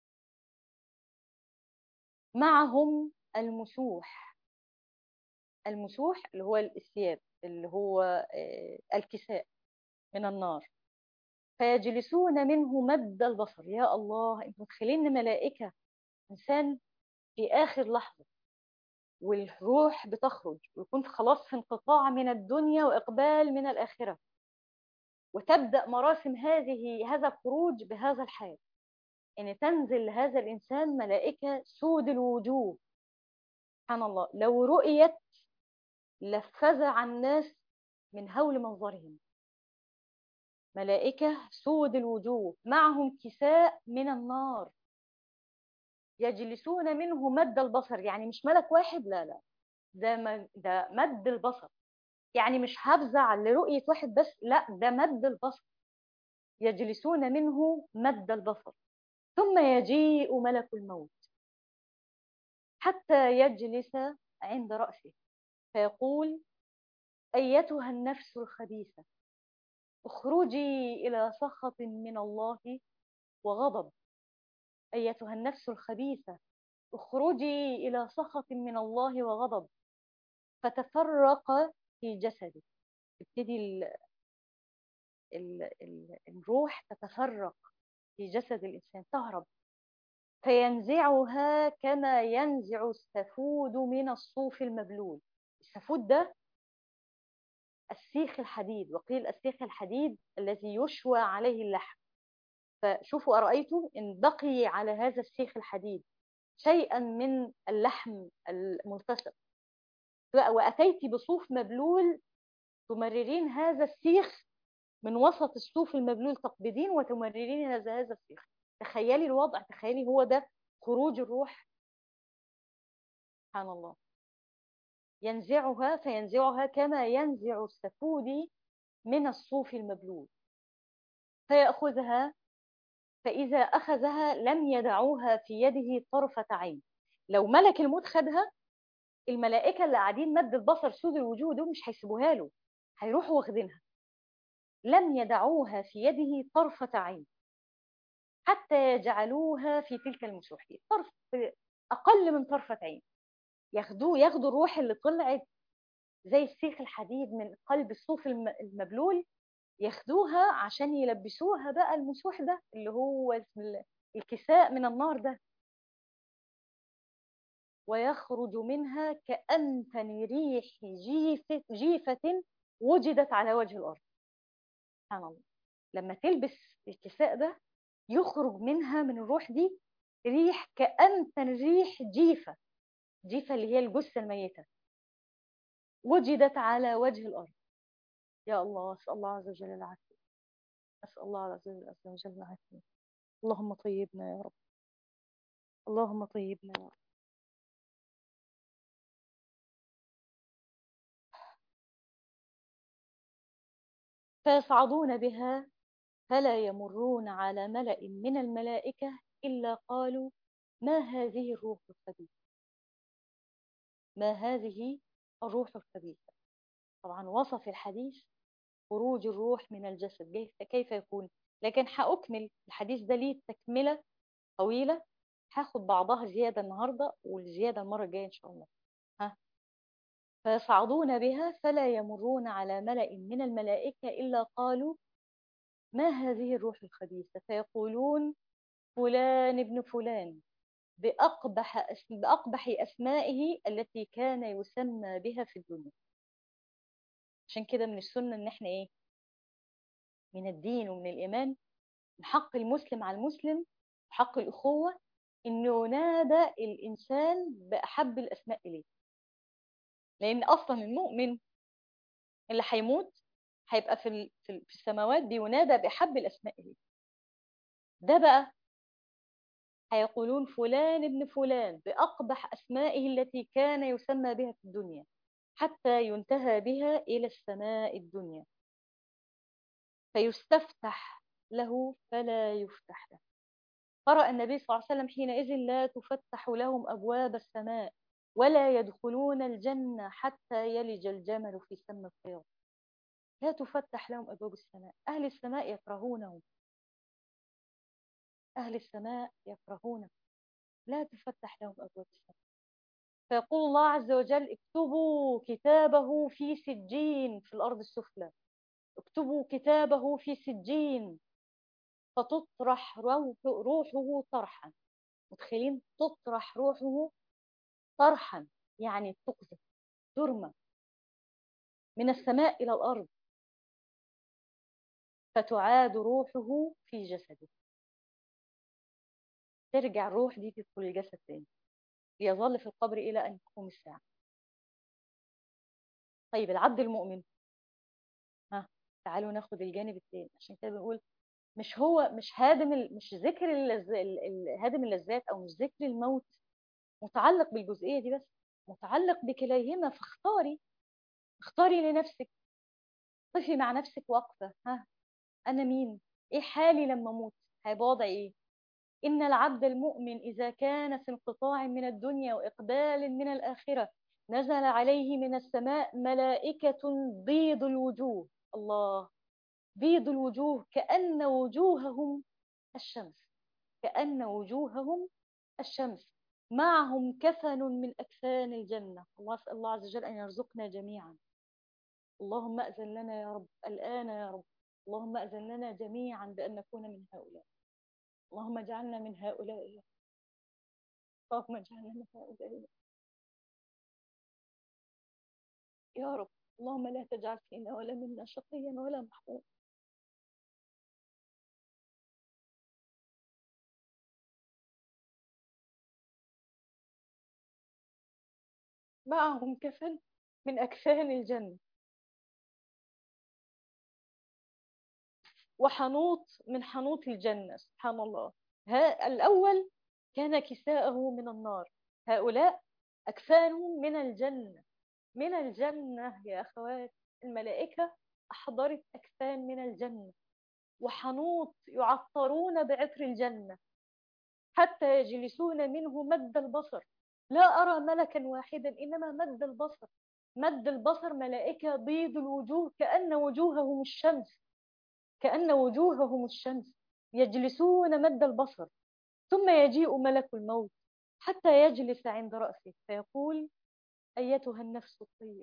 معهم المسوح. المسوح اللي هو الثياب، اللي هو الكساء من النار. فيجلسون منه مد البصر. يا الله، انتوا متخيلين ملائكة، إنسان في آخر لحظة والروح بتخرج، ويكون خلاص في انقطاع من الدنيا وإقبال من الآخرة، وتبدأ مراسم هذا الخروج بهذا الحال، ان تنزل لهذا الانسان ملائكه سود الوجوه. سبحان الله، لو رؤيت لفزع الناس من هول منظرهم. ملائكه سود الوجوه معهم كساء من النار، يجلسون منه مد البصر. يعني مش ملك واحد، لا لا، ده مد البصر. يعني مش هفزع لرؤيه واحد بس، لا، ده مد البصر. يجلسون منه مد البصر. ثم يجيء ملك الموت حتى يجلس عند رأسه، فيقول: أيتها النفس الخبيثة، اخرجي إلى سخط من الله وغضب. أيتها النفس الخبيثة، اخرجي إلى سخط من الله وغضب. فتفرق في جسده. تبتدي الروح تتفرق في جسد الإنسان، تهرب. فينزعها كما ينزع السفود من الصوف المبلول. السفود ده السيخ الحديد، وقيل السيخ الحديد الذي يشوى عليه اللحم. فشوفوا أرأيتم إن بقي على هذا السيخ الحديد شيئا من اللحم الملتصق، وأتيت بصوف مبلول، تمررين هذا السيخ من وسط الصوف المبلول، تقبضين وتمررين هذا السيخ. تخيلي الوضع، تخيلي، هو ده خروج الروح. سبحان الله. ينزعها، فينزعها كما ينزع السفود من الصوف المبلول، فيأخذها. فإذا أخذها لم يدعوها في يده طرفة عين. لو ملك الموت خدها، الملائكة اللي قاعدين مد البصر سود الوجوه دول مش هيسيبوها له، هيروحوا واخدينها. لم يدعوها في يده طرفة عين حتى يجعلوها في تلك المسوح. طرف، أقل من طرفة عين، ياخدوا الروح اللي طلعت زي السيخ الحديد من قلب الصوف المبلول، ياخدوها عشان يلبسوها بقى المسوح ده اللي هو الكساء من النار ده. ويخرج منها كأنتن ريح جيفة وجدت على وجه الأرض. سبحان الله. لما تلبس الكساء ده يخرج منها من الروح دي ريح كأنتن ريح جيفة. جيفة اللي هي الجثة الميتة، وجدت على وجه الأرض. يا الله، أسأل الله عز وجل العافية. أسأل الله عز وجل العافية. اللهم طيبنا يا رب. اللهم طيبنا يا رب. فيصعدون بها فلا يمرون على ملأ من الملائكة إلا قالوا ما هذه الروح الخبيثة. ما هذه الروح الخبيثة. طبعا وصف الحديث خروج الروح من الجسد كيف يكون، لكن هأكمل الحديث ده ليه تكملة طويلة، هاخد بعضها زيادة النهاردة والزيادة المرة الجاية إن شاء الله. ها. فيصعدون بها فلا يمرون على ملأ من الملائكة إلا قالوا ما هذه الروح الخبيثة، فيقولون فلان ابن فلان بأقبح أسمائه التي كان يسمى بها في الدنيا. عشان كده من السنة إن احنا إيه، من الدين ومن الإيمان، من حق المسلم على المسلم، حق الأخوة، إنه ينادى الإنسان بأحب الأسماء إليه. لأن أصلا المؤمن اللي هيموت هيبقى في السماوات بينادى بأحب الأسماء إليه. ده بقى هيقولون فلان ابن فلان بأقبح أسمائه التي كان يسمى بها في الدنيا، حتى ينتهى بها إلى السماء الدنيا فيستفتح له فلا يفتح له. قرأ النبي صلى الله عليه وسلم حينئذ لا تفتح لهم أبواب السماء ولا يدخلون الجنة حتى يلج الجمل في سم الخياط. لا تفتح لهم أبواب السماء. أهل السماء يكرهونهم. أهل السماء يكرهونه. لا تفتح لهم أبواب السماء. فيقول الله عز وجل اكتبوا كتابه في سجين في الأرض السفلى. اكتبوا كتابه في سجين فتطرح روحه طرحا. متخيلين؟ تطرح روحه طرحا يعني تقذف، ترمى من السماء إلى الأرض، فتعاد روحه في جسده. ترجع الروح دي تدخل الجسد تاني ليظل في القبر إلى أن تقوم الساعة. طيب العبد المؤمن، ها، تعالوا ناخد الجانب الثاني. عشان كده بنقول مش هادم مش ذكر هادم اللذات او مش ذكر الموت متعلق بالجزئيه دي بس، متعلق بكليهما. اختاري لنفسك، قفي مع نفسك وقفه. ها، انا مين؟ ايه حالي لما اموت؟ هيبقى وضعي ايه؟ ان العبد المؤمن اذا كان في انقطاع من الدنيا واقبال من الاخره نزل عليه من السماء ملائكه بيض الوجوه. الله، بيض الوجوه كأن وجوههم الشمس. كأن وجوههم الشمس. معهم كفن من أكفان الجنة. الله، أسأل الله عز وجل أن يرزقنا جميعا. اللهم أذن لنا يا رب الآن يا رب. اللهم أذن لنا جميعا بأن نكون من هؤلاء. اللهم اجعلنا من هؤلاء. اللهم اجعلنا من هؤلاء يا رب. اللهم لا تجعل فينا ولا منا شقيا ولا محروما. معهم كفن من أكفان الجنة وحنوط من حنوط الجنة. سبحان الله. الأول كان كساءه من النار، هؤلاء أكفانهم من الجنة. من الجنة يا أخوات، الملائكة أحضرت أكفان من الجنة وحنوط يعطرون بعطر الجنة حتى يجلسون منه مد البصر. لا أرى ملكا واحدا إنما مد البصر. مد البصر ملائكة بيض الوجوه كأن وجوههم الشمس. كأن وجوههم الشمس يجلسون مد البصر. ثم يجيء ملك الموت حتى يجلس عند رأسه فيقول أيتها النفس الطيبة.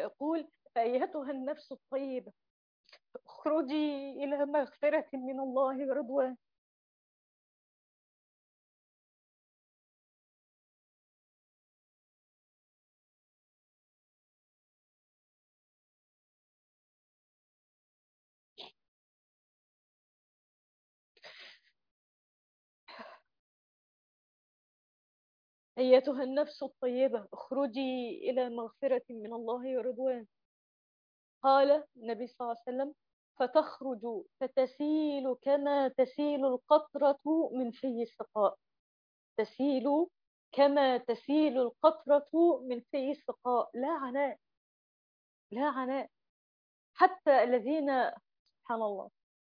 فيقول: أيتها النفس الطيبة اخرجي إلى مغفرة من الله ورضوان. أيتها النفس الطيبة اخرجي إلى مغفرة من الله ورضوان. قال النبي صلى الله عليه وسلم: فتخرج فتسيل كما تسيل القطرة من في السقاء. تسيل كما تسيل القطرة من في السقاء، لا عناء، لا عناء. حتى الذين، سبحان الله،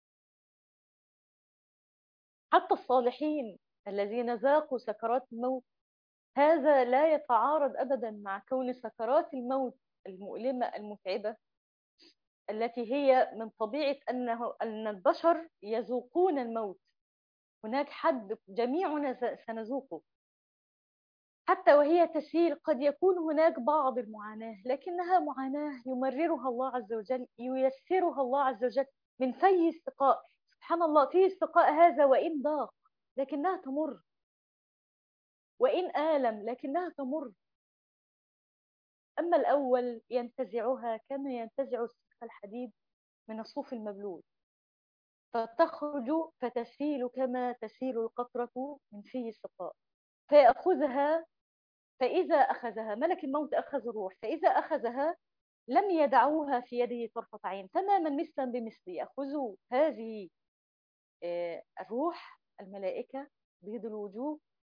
حتى الصالحين الذين ذاقوا سكرات الموت، هذا لا يتعارض أبدا مع كون سكرات الموت المؤلمة المتعبة التي هي من طبيعة أن البشر يذوقون الموت. هناك حد جميعنا سنذوقه. حتى وهي تسيل قد يكون هناك بعض المعاناة، لكنها معاناة يمررها الله عز وجل، ييسرها الله عز وجل من في السقاء. سبحان الله، في السقاء هذا وإن ضاق لكنها تمر، وإن آلم لكنها تمر. أما الأول ينتزعها كما ينتزع السيف الحديد من الصوف المبلول، فتخرج فتسيل كما تسيل القطرة من في السقاء، فيأخذها. فإذا أخذها ملك الموت أخذ الروح، فإذا أخذها لم يدعوها في يده طرفة عين، تماما مثلا بمثل. يأخذوا هذه الروح الملائكة بيض الوجوه،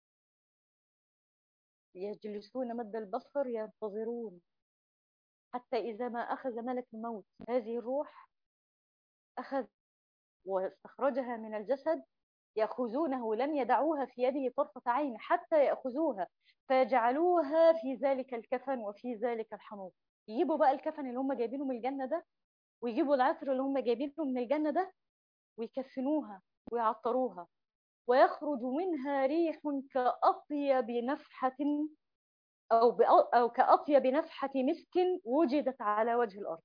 يجلسون مد البصر ينتظرون، حتى إذا ما أخذ ملك الموت هذه الروح، أخذ واستخرجها من الجسد، يأخذونه لم يدعوها في يده طرفة عين حتى يأخذوها، فيجعلوها في ذلك الكفن وفي ذلك الحنوط. يجيبوا بقى الكفن اللي هم جايبينه من الجنة ده، ويجيبوا العطر اللي هم جايبينه من الجنة ده، ويكفنوها ويعطروها، ويخرج منها ريح كأطيب نفحة، أو كأطيب نفحة مسك وجدت على وجه الأرض.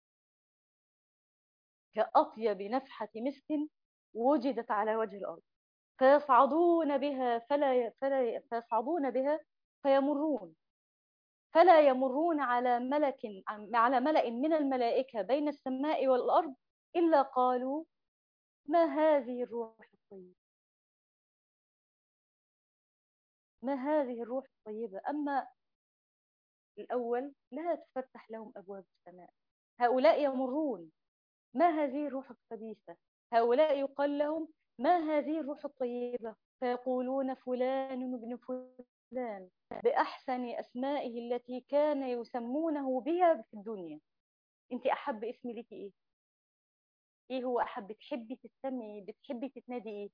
كأطيب نفحة مسك وجدت على وجه الأرض. فيصعدون بها فيصعدون بها فيمرون، فلا يمرون على ملأ من الملائكة بين السماء والأرض إلا قالوا: ما هذه الروح الطيبة، ما هذه الروح الطيبة. أما الأول لا تفتح لهم أبواب السماء، هؤلاء يمرون: ما هذه الروح الخبيثة. هؤلاء يقال لهم: ما هذه الروح الطيبة، فيقولون: فلان ابن فلان، بأحسن أسمائه التي كان يسمونه بها في الدنيا. أنت أحب اسم لك إيه؟ إيه هو أحب؟ بتحبي تسمي، بتحبي تتنادي إيه؟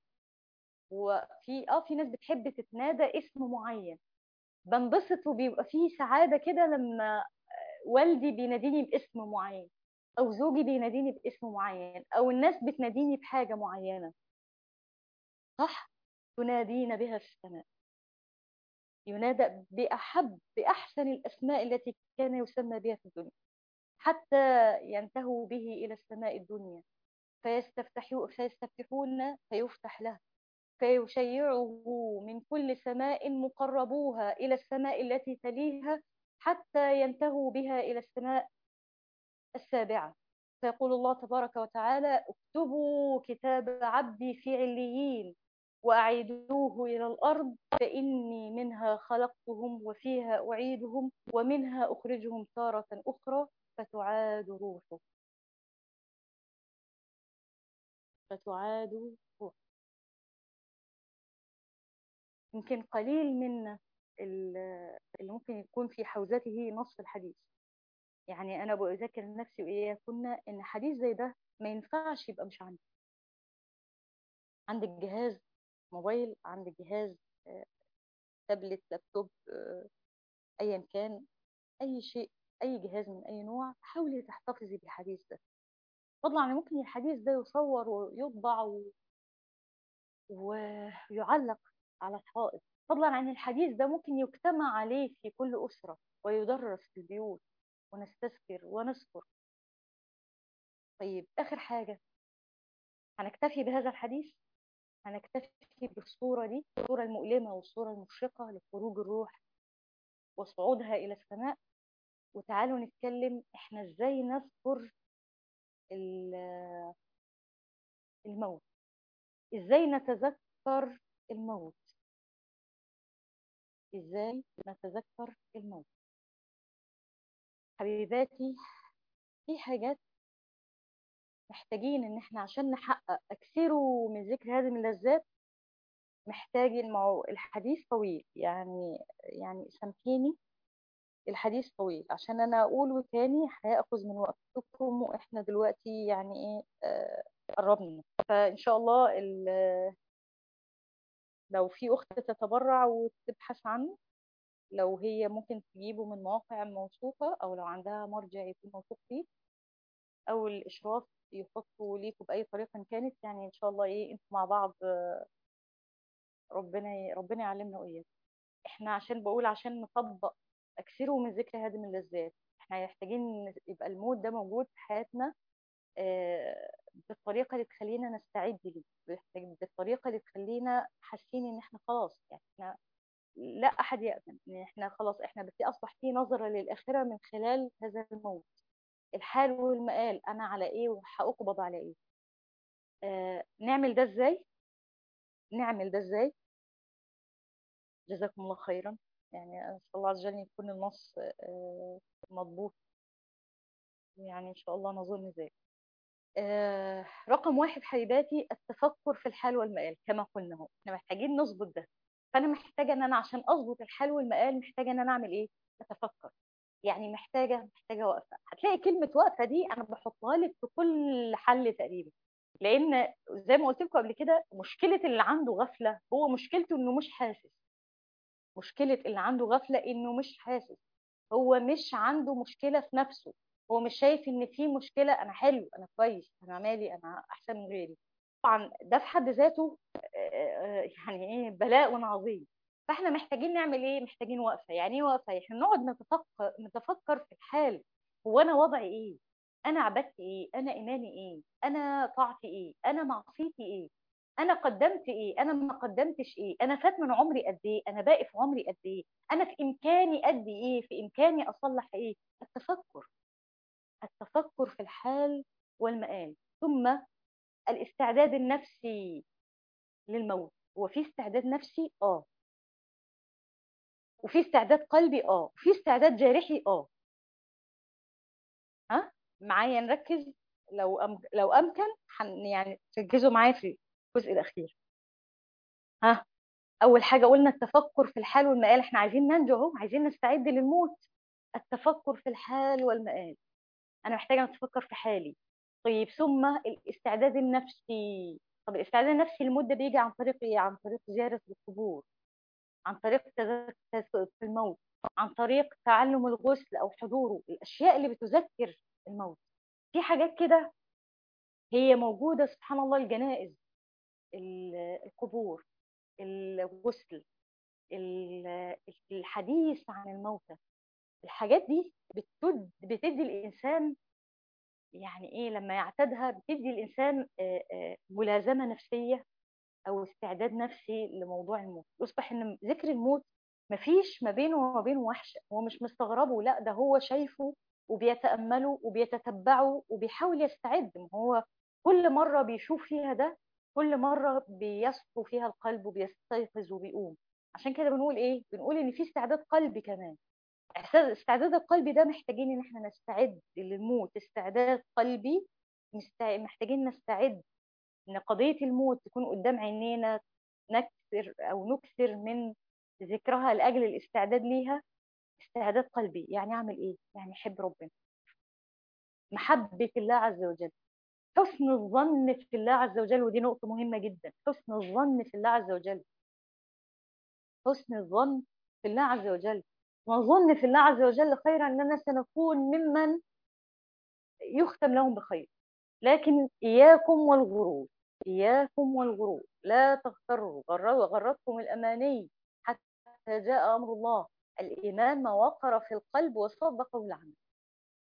في ناس بتحب تتنادى اسم معين، بنبسط وبيبقى فيه سعادة كده لما والدي بيناديني باسم معين، أو زوجي بيناديني باسم معين، أو الناس بتناديني بحاجة معينة، صح؟ تنادين بها في السماء، ينادى بأحسن الأسماء التي كان يسمى بها في الدنيا، حتى ينتهوا به إلى السماء الدنيا، فيستفتحون فيفتح له، فيشيعه من كل سماء مقربوها إلى السماء التي تليها، حتى ينتهوا بها إلى السماء السابعة. فيقول الله تبارك وتعالى: اكتبوا كتاب عبدي في عليين وأعيدوه إلى الأرض، فإني منها خلقتهم وفيها أعيدهم ومنها أخرجهم تارة أخرى فتعاد روحه. فتعاد روحه. يمكن قليل منا اللي ممكن يكون في حوزته نص الحديث. يعني أنا بذكر نفسي وإياكن إن حديث زي ده ما ينفعش يبقى مش عندي. عندك جهاز موبايل، عندك جهاز تابلت، لابتوب، أيا كان، أي شيء، أي جهاز من أي نوع، حاولي تحتفظي بالحديث ده. فضلا عن ممكن الحديث ده يصور ويطبع ويعلق على الحائط. فضلا عن الحديث ده ممكن يجتمع عليه في كل أسرة ويدرس في البيوت. ونستذكر ونذكر. طيب آخر حاجة، هنكتفي بهذا الحديث؟ هنكتفي بالصورة دي، الصورة المؤلمة والصورة المشرقة لخروج الروح وصعودها إلى السماء؟ وتعالوا نتكلم إحنا إزاي نذكر الموت، إزاي نتذكر الموت، إزاي نتذكر الموت. حبيباتي، في حاجات محتاجين إن إحنا عشان نحقق أكثروا من ذكر هذه اللذات، محتاجين، ما هو الحديث طويل يعني سامحيني، الحديث طويل عشان انا اقوله تاني هياخذ من وقتكم، واحنا دلوقتي يعني ايه قربنا. فان شاء الله لو في اخت تتبرع وتبحث عنه، لو هي ممكن تجيبه من مواقع موثوقة، او لو عندها مرجع يكون موثوق فيه، او الاشراف يحطوا ليكم باي طريقة كانت، يعني ان شاء الله ايه انتوا مع بعض، ربنا يعلمنا واياكم. احنا عشان بقول عشان نطبق اكثروا من ذكر هذه من اللذات، احنا محتاجين يبقى الموت ده موجود في حياتنا بالطريقه اللي تخلينا نستعد ليه، بالطريقه اللي تخلينا حاسين ان احنا خلاص، يعني احنا لا احد يأمن ان احنا خلاص، احنا بس اصبح في نظره للاخره من خلال هذا الموت، الحال والمآل، انا على ايه وهأقبض على ايه. نعمل ده ازاي؟ نعمل ده ازاي؟ جزاكم الله خيرا. يعني أسأل الله عز وجل يكون النص مضبوط، يعني إن شاء الله نظن ذلك. رقم واحد حبيباتي، التفكر في الحال والمآل كما قلنا، اهو احنا محتاجين نظبط ده. فأنا محتاجة إن أنا عشان أظبط الحال والمآل محتاجة إن أنا أعمل إيه؟ أتفكر. يعني محتاجة وقفة. هتلاقي كلمة وقفة دي أنا بحطها لك في كل حل تقريبا، لأن زي ما قلت لكم قبل كده، مشكلة اللي عنده غفلة هو مشكلته إنه مش حاسس. مشكلة اللي عنده غفلة إنه مش حاسس، هو مش عنده مشكلة في نفسه، هو مش شايف إن في مشكلة، أنا حلو، أنا كويس، أنا مالي، أنا أحسن من غيري. طبعا ده في حد ذاته يعني إيه بلاء عظيم. فإحنا محتاجين نعمل إيه؟ محتاجين وقفة. يعني إيه وقفة؟ إحنا نقعد نتفكر في الحال. هو أنا وضعي إيه؟ أنا عبادتي إيه؟ أنا إيماني إيه؟ أنا طاعتي إيه؟ أنا معصيتي إيه؟ انا قدمت ايه؟ انا ما قدمتش ايه؟ انا فات من عمري قد ايه؟ انا باقي في عمري قد ايه؟ انا في امكاني قد ايه؟ في امكاني اصلح ايه؟ التفكر. التفكر في الحال والمآل. ثم الاستعداد النفسي للموت. هو في استعداد نفسي؟ وفي استعداد قلبي، وفي استعداد جارحي، ها معايا نركز. لو امكن يعني تركزوا معايا في الجزء الاخير. ها، اول حاجه قلنا التفكر في الحال والمآل، احنا عايزين ننجو اهو، عايزين نستعد للموت. التفكر في الحال والمآل، انا محتاجه اتفكر في حالي. طيب ثم الاستعداد النفسي. طب الاستعداد النفسي للموت ده بيجي عن طريق ايه؟ عن طريق زياره القبور، عن طريق تذكر الموت، عن طريق تعلم الغسل او حضوره، الاشياء اللي بتذكر الموت. في حاجات كده هي موجوده، سبحان الله، الجنائز، القبور، الغسل، الحديث عن الموتى، الحاجات دي بتدي الإنسان، يعني إيه لما يعتادها، بتدي الإنسان ملازمة نفسية أو استعداد نفسي لموضوع الموت. يصبح إن ذكر الموت مفيش ما بينه وما بينه وحشة، هو مش مستغربه، لا ده هو شايفه وبيتأمله وبيتتبعه وبيحاول يستعد. ما هو كل مرة بيشوف فيها ده، كل مرة بيصفو فيها القلب وبيستيقظ وبيقوم. عشان كده بنقول ايه؟ بنقول ان في استعداد قلبي كمان. استعداد القلبي ده محتاجين ان احنا نستعد للموت استعداد قلبي. محتاجين نستعد ان قضية الموت تكون قدام عينينا، نكثر من ذكرها لاجل الاستعداد ليها. استعداد قلبي يعني اعمل ايه؟ يعني احب ربنا، محبة الله عز وجل، حسن الظن في الله عز وجل. ودي نقطة مهمة جدا، حسن الظن في الله عز وجل، حسن الظن في الله عز وجل. ونظن في الله عز وجل خيرا اننا سنكون ممن يختم لهم بخير. لكن اياكم والغرور، اياكم والغرور، لا تغتروا، غرتكم الاماني حتى جاء امر الله. الايمان ما وقر في القلب وصدقه العمل.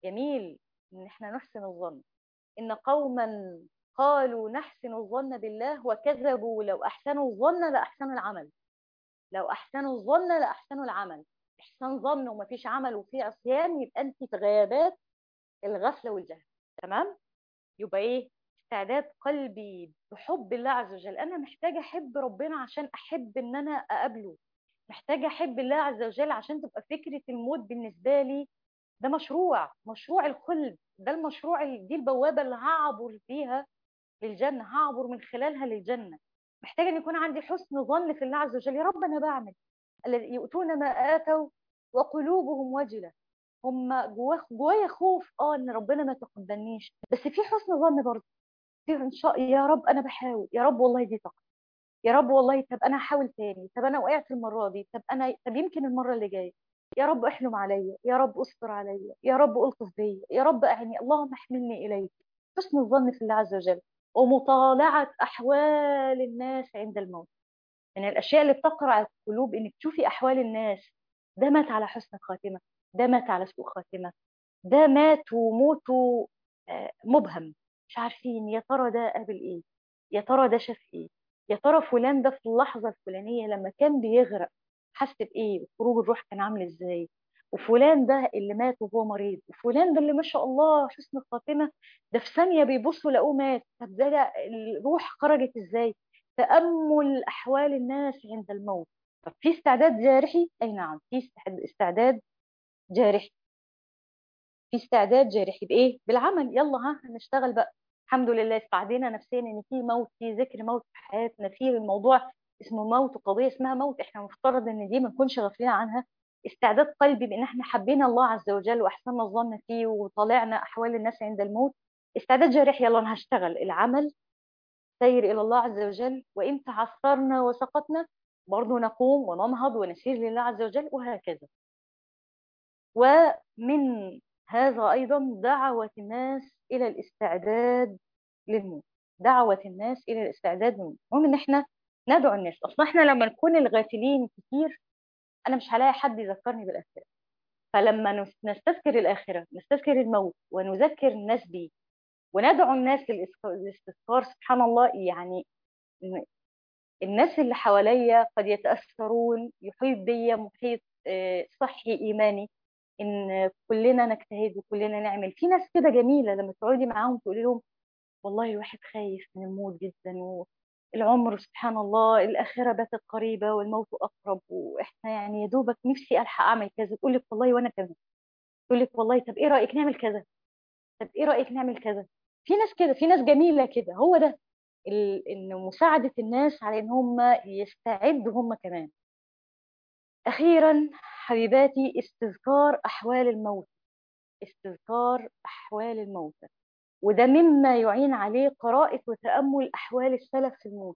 جميل ان احنا نحسن الظن. ان قوما قالوا نحسن الظن بالله وكذبوا، لو احسنوا الظن لاحسنوا العمل. لو احسنوا الظن لاحسنوا العمل. احسان ظن ومفيش عمل وفي عصيان، يبقى انت في غيابات الغفله والجهل. تمام. يبقى ايه؟ استعداد قلبي بحب الله عز وجل. انا محتاجه احب ربنا عشان احب ان انا اقابله. محتاجه احب الله عز وجل عشان تبقى فكره الموت بالنسبه لي ده مشروع الخلد. ده المشروع دي البوابه اللي هعبر فيها للجنه، هعبر من خلالها للجنه. محتاجه ان يكون عندي حسن ظن في الله عز وجل. يا رب انا بعمل الذي يؤتون ما اتوا وقلوبهم وجله. هم جوايا خوف ان ربنا ما يتقبلنيش، بس في حسن ظن برضه. في ان شاء يا رب انا بحاول، يا رب والله دي طاقه، يا رب والله طب انا هحاول تاني، طب انا وقعت المره دي، طب يمكن المره اللي جايه. يا رب احلم عليا، يا رب استر عليا، يا رب الطف بيا، يا رب اعني، اللهم احملني اليك. حسن الظن في الله عز وجل. ومطالعه احوال الناس عند الموت. من الاشياء اللي بتقرع القلوب انك تشوفي احوال الناس. ده مات على حسن خاتمه، ده مات على سوء خاتمه، ده مات وموته مبهم. مش عارفين يا ترى ده قابل ايه، يا ترى ده شاف ايه، يا ترى فلان ده في اللحظة الفلانية لما كان بيغرق حس بإيه، وخروج الروح كان عامل ازاي. وفلان ده اللي مات وهو مريض، وفلان ده اللي ما شاء الله حسن الخاتمة، ده في ثانية بيبصوا لقوه مات. طب ده الروح خرجت ازاي. تأمل أحوال الناس عند الموت. طب في استعداد جارحي؟ أي نعم، في استعداد جارحي. في استعداد جارحي بايه؟ بالعمل. يلا ها هنشتغل بقى. الحمد لله استعدينا نفسيا ان في موت، في ذكر موت في حياتنا، في الموضوع اسمه موت وقضيه اسمها موت. احنا مفترض ان دي ما نكونش غافلين عنها. استعداد قلبي بان احنا حبينا الله عز وجل واحسننا الظن فيه وطالعنا احوال الناس عند الموت. استعداد جارحي. يلا انا هشتغل العمل، سير الى الله عز وجل، وان تعثرنا وسقطنا برضه نقوم وننهض ونسير لله عز وجل، وهكذا. ومن هذا أيضا دعوة الناس إلى الاستعداد للموت. دعوة الناس إلى الاستعداد للموت. المهم إن إحنا ندعو الناس. أصلا إحنا لما نكون الغافلين كتير، أنا مش هلاقي حد يذكرني بالآخرة. فلما نستذكر الآخرة، نستذكر الموت ونذكر الناس بيه، وندعو الناس للاستذكار، سبحان الله يعني الناس اللي حواليا قد يتأثرون. يحيط بيا محيط صحي إيماني، إن كلنا نجتهد وكلنا نعمل. في ناس كده جميلة لما تقعدي معاهم تقولي لهم والله الواحد خايف من الموت جدا، والعمر سبحان الله الآخرة باتت قريبة والموت أقرب، وإحنا يعني يا دوبك نفسي ألحق أعمل كذا. تقول لك والله وأنا كذا. تقول لك والله طب إيه رأيك نعمل كذا، طب إيه رأيك نعمل كذا. في ناس كده، في ناس جميلة كده. هو ده إن مساعدة الناس على إن هم يستعدوا هم كمان. أخيرا حبيباتي، استذكار أحوال الموت. استذكار أحوال الموت، وده مما يعين عليه قراءة وتأمل أحوال السلف في الموت.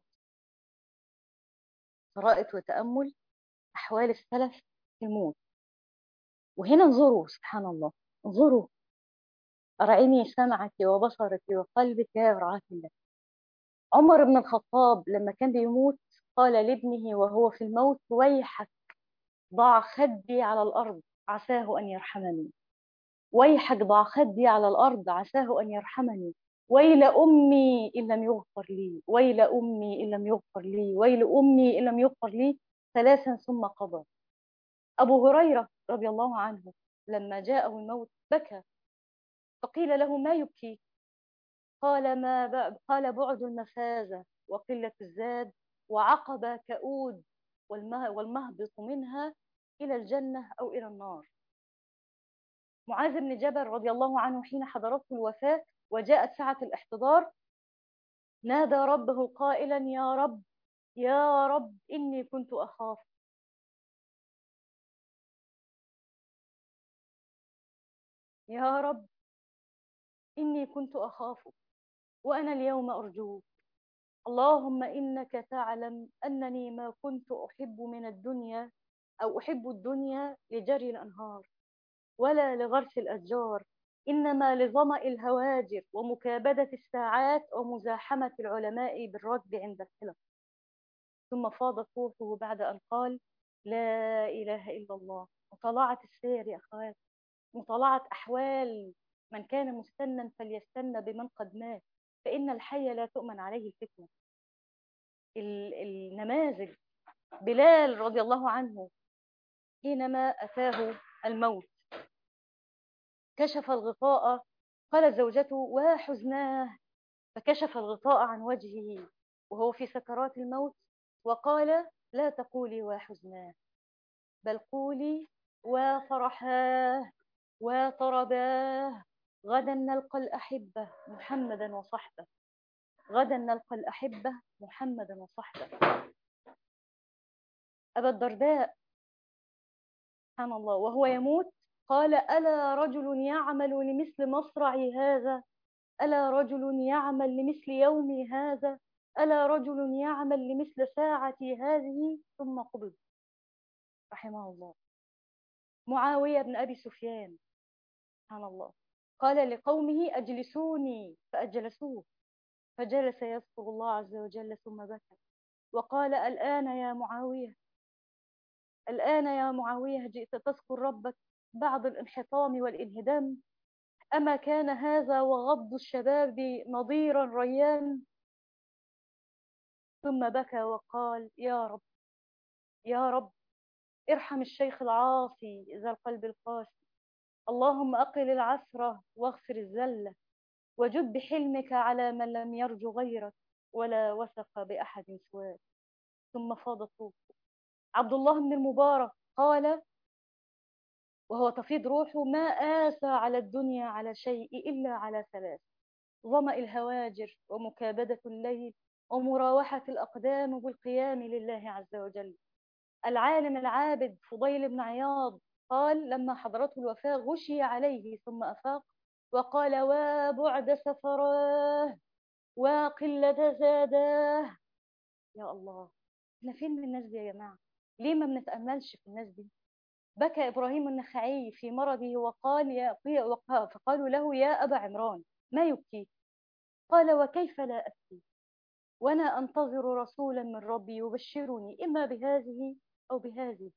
قراءة وتأمل أحوال السلف في الموت. وهنا انظروا سبحان الله، انظروا. أرعيني سمعك وبصرك وقلبك يا رعاة الله. عمر بن الخطاب لما كان بيموت قال لابنه وهو في الموت ويحك ضع خدي على الأرض عساه أن يرحمني. ويحك ضع خدي على الأرض عساه أن يرحمني. ويل أمي إن لم يغفر لي، ويل أمي إن لم يغفر لي، ويل أمي إن لم يغفر لي. ثلاثا ثم قضى. أبو هريرة رضي الله عنه لما جاءه الموت بكى، فقيل له ما يبكي؟ قال قال بعد المفازة وقلة الزاد وعقبة كؤود والمهبط منها إلى الجنة أو إلى النار. معاذ بن جبل رضي الله عنه حين حضرته الوفاة وجاءت ساعة الاحتضار نادى ربه قائلا يا رب، يا رب إني كنت أخاف، يا رب إني كنت أخافك وأنا اليوم أرجوك. اللهم إنك تعلم أنني ما كنت أحب من الدنيا أو أحب الدنيا لجري الأنهار ولا لغرس الأشجار، إنما لظمأ الهواجر ومكابدة الساعات ومزاحمة العلماء بالركب عند الحلق. ثم فاضت روحه بعد أن قال لا إله إلا الله. وطلعت السير يا أخوات، مطالعة أحوال من كان مستنا فليستنى بمن قد مات، فإن الحي لا تؤمن عليه الفتنة. النماذج، بلال رضي الله عنه حينما أتاه الموت كشف الغطاء، قالت زوجته وحزناه، فكشف الغطاء عن وجهه وهو في سكرات الموت وقال لا تقولي وحزناه، بل قولي وفرحاه وطرباه، غدا نلقى الأحبة محمدا وصحبه، غدا نلقى الأحبة محمدا وصحبه. أبا الدرداء سبحان الله وهو يموت قال ألا رجل يعمل لمثل مصرعي هذا، ألا رجل يعمل لمثل يومي هذا، ألا رجل يعمل لمثل ساعتي هذه، ثم قبض رحمه الله. معاوية بن أبي سفيان سبحان الله قال لقومه أجلسوني فأجلسوه، فجلس يذكر الله عز وجل ثم بكى وقال الآن يا معاوية، الآن يا معاوية جئت تذكر ربك بعد الانحطام والانهدام، أما كان هذا وغض الشباب نظيرا ريان. ثم بكى وقال يا رب، يا رب ارحم الشيخ العاصي ذا القلب القاسي، اللهم أقل العثرة واغفر الزلة، وجد بحلمك على من لم يرجو غيرك ولا وثق بأحد سواك. ثم فاضت روحه. عبد الله بن المبارك قال وهو تفيض روحه ما آسى على الدنيا على شيء إلا على ثلاث: ظمأ الهواجر ومكابدة الليل ومراوحة الأقدام بالقيام لله عز وجل. العالم العابد فضيل بن عياض قال لما حضرته الوفاة غشي عليه ثم أفاق وقال وبعد سفراه وقلة زاداه. يا الله، احنا فين من الناس دي يا جماعة؟ ليه ما بنتأملش في الناس دي؟ بكى إبراهيم النخعي في مرضه وقال فقالوا له يا أبا عمران ما يبكيك؟ قال وكيف لا أبكي وأنا أنتظر رسولا من ربي يبشرني إما بهذه أو بهذه.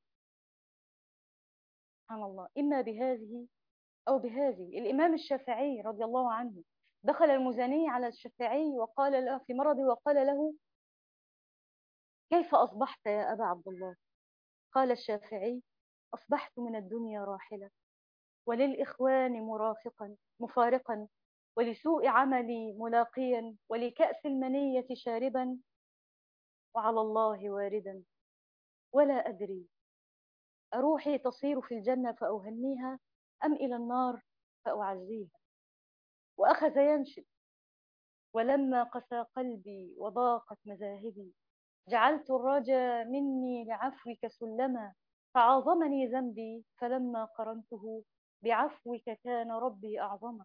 سبحان الله، إما بهذه أو بهذه. الإمام الشافعي رضي الله عنه دخل المزني على الشافعي وقال له في مرضه وقال له كيف أصبحت يا أبا عبد الله؟ قال الشافعي أصبحت من الدنيا راحلة وللإخوان مفارقا ولسوء عملي ملاقيا ولكأس المنية شاربا وعلى الله واردا ولا أدري أروحي تصير في الجنة فأهنيها أم إلى النار فأعزيها. وأخذ ينشد ولما قسى قلبي وضاقت مذاهبي جعلت الرجا مني لعفوك سلما فعظمني ذنبي فلما قرنته بعفوك كان ربي أعظما.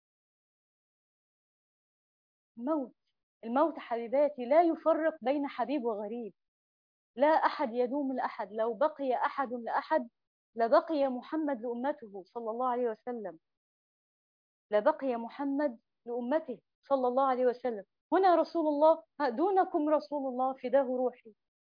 الموت، الموت حبيباتي لا يفرق بين حبيب وغريب، لا أحد يدوم لأحد، لو بقي أحد لأحد لبقي محمد لأمته صلى الله عليه وسلم، لبقي محمد لأمته صلى الله عليه وسلم. هنا رسول الله دونكم رسول الله فداه روحي.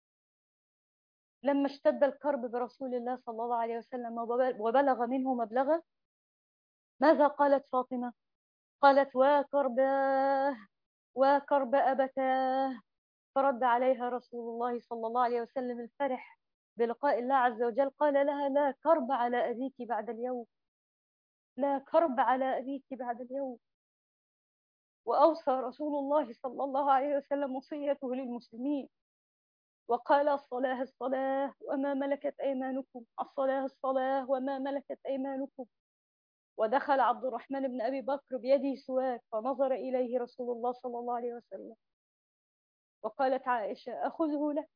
لما اشتد الكرب برسول الله صلى الله عليه وسلم وبلغ منه مبلغه ماذا قالت فاطمة؟ قالت وكرباه وكرب أبتاه، فرد عليها رسول الله صلى الله عليه وسلم الفرح بلقاء الله عز وجل قال لها لا كرب على أبيك بعد اليوم، لا كرب على أبيك بعد اليوم. وأوصى رسول الله صلى الله عليه وسلم وصيته للمسلمين وقال الصلاة الصلاة وما ملكت أيمانكم، الصلاة الصلاة وما ملكت أيمانكم. ودخل عبد الرحمن بن أبي بكر بيده سواك فنظر إليه رسول الله صلى الله عليه وسلم وقالت عائشة أخذه لك،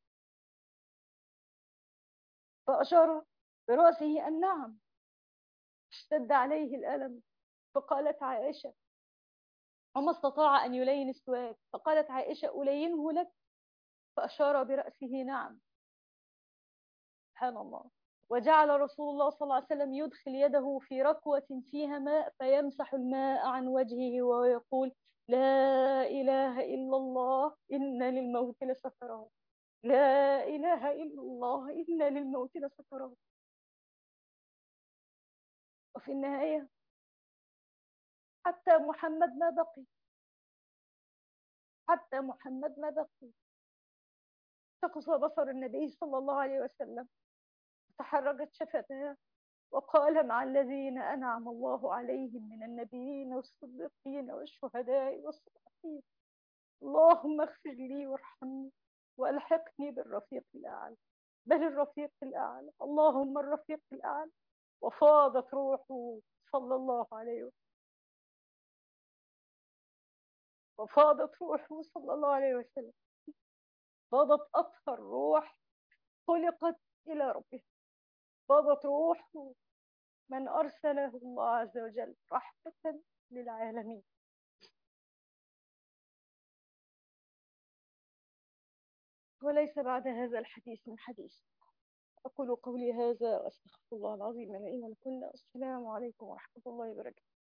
فأشار برأسه أن نعم. اشتد عليه الألم فقالت عائشة وما استطاع أن يلين السواك، فقالت عائشة ألينه لك، فأشار برأسه نعم. سبحان الله. وجعل رسول الله صلى الله عليه وسلم يدخل يده في ركوة فيها ماء فيمسح الماء عن وجهه ويقول لا إله إلا الله إن للموت لسكرات، لا إله إلا الله إن للموت لسكرات. وفي النهاية حتى محمد ما بقي، حتى محمد ما بقي. تقصى بصر النبي صلى الله عليه وسلم، تحركت شفتاه، وقال: مع الذين أنعم الله عليهم من النبيين والصديقين والشهداء والصالحين، اللهم اغفر لي وارحمني والحقني بالرفيق الأعلى. بل الرفيق الأعلى، اللهم الرفيق الأعلى. وفاضت روحه صلى الله عليه وسلم، وفاضت روحه صلى الله عليه وسلم، فاضت أطهر روح خلقت إلى ربه، فاضت روح من أرسله الله عز وجل رحمة للعالمين. وليس بعد هذا الحديث من حديث. أقول قولي هذا وأستغفر الله العظيم لي ولكم. السلام عليكم ورحمة الله وبركاته.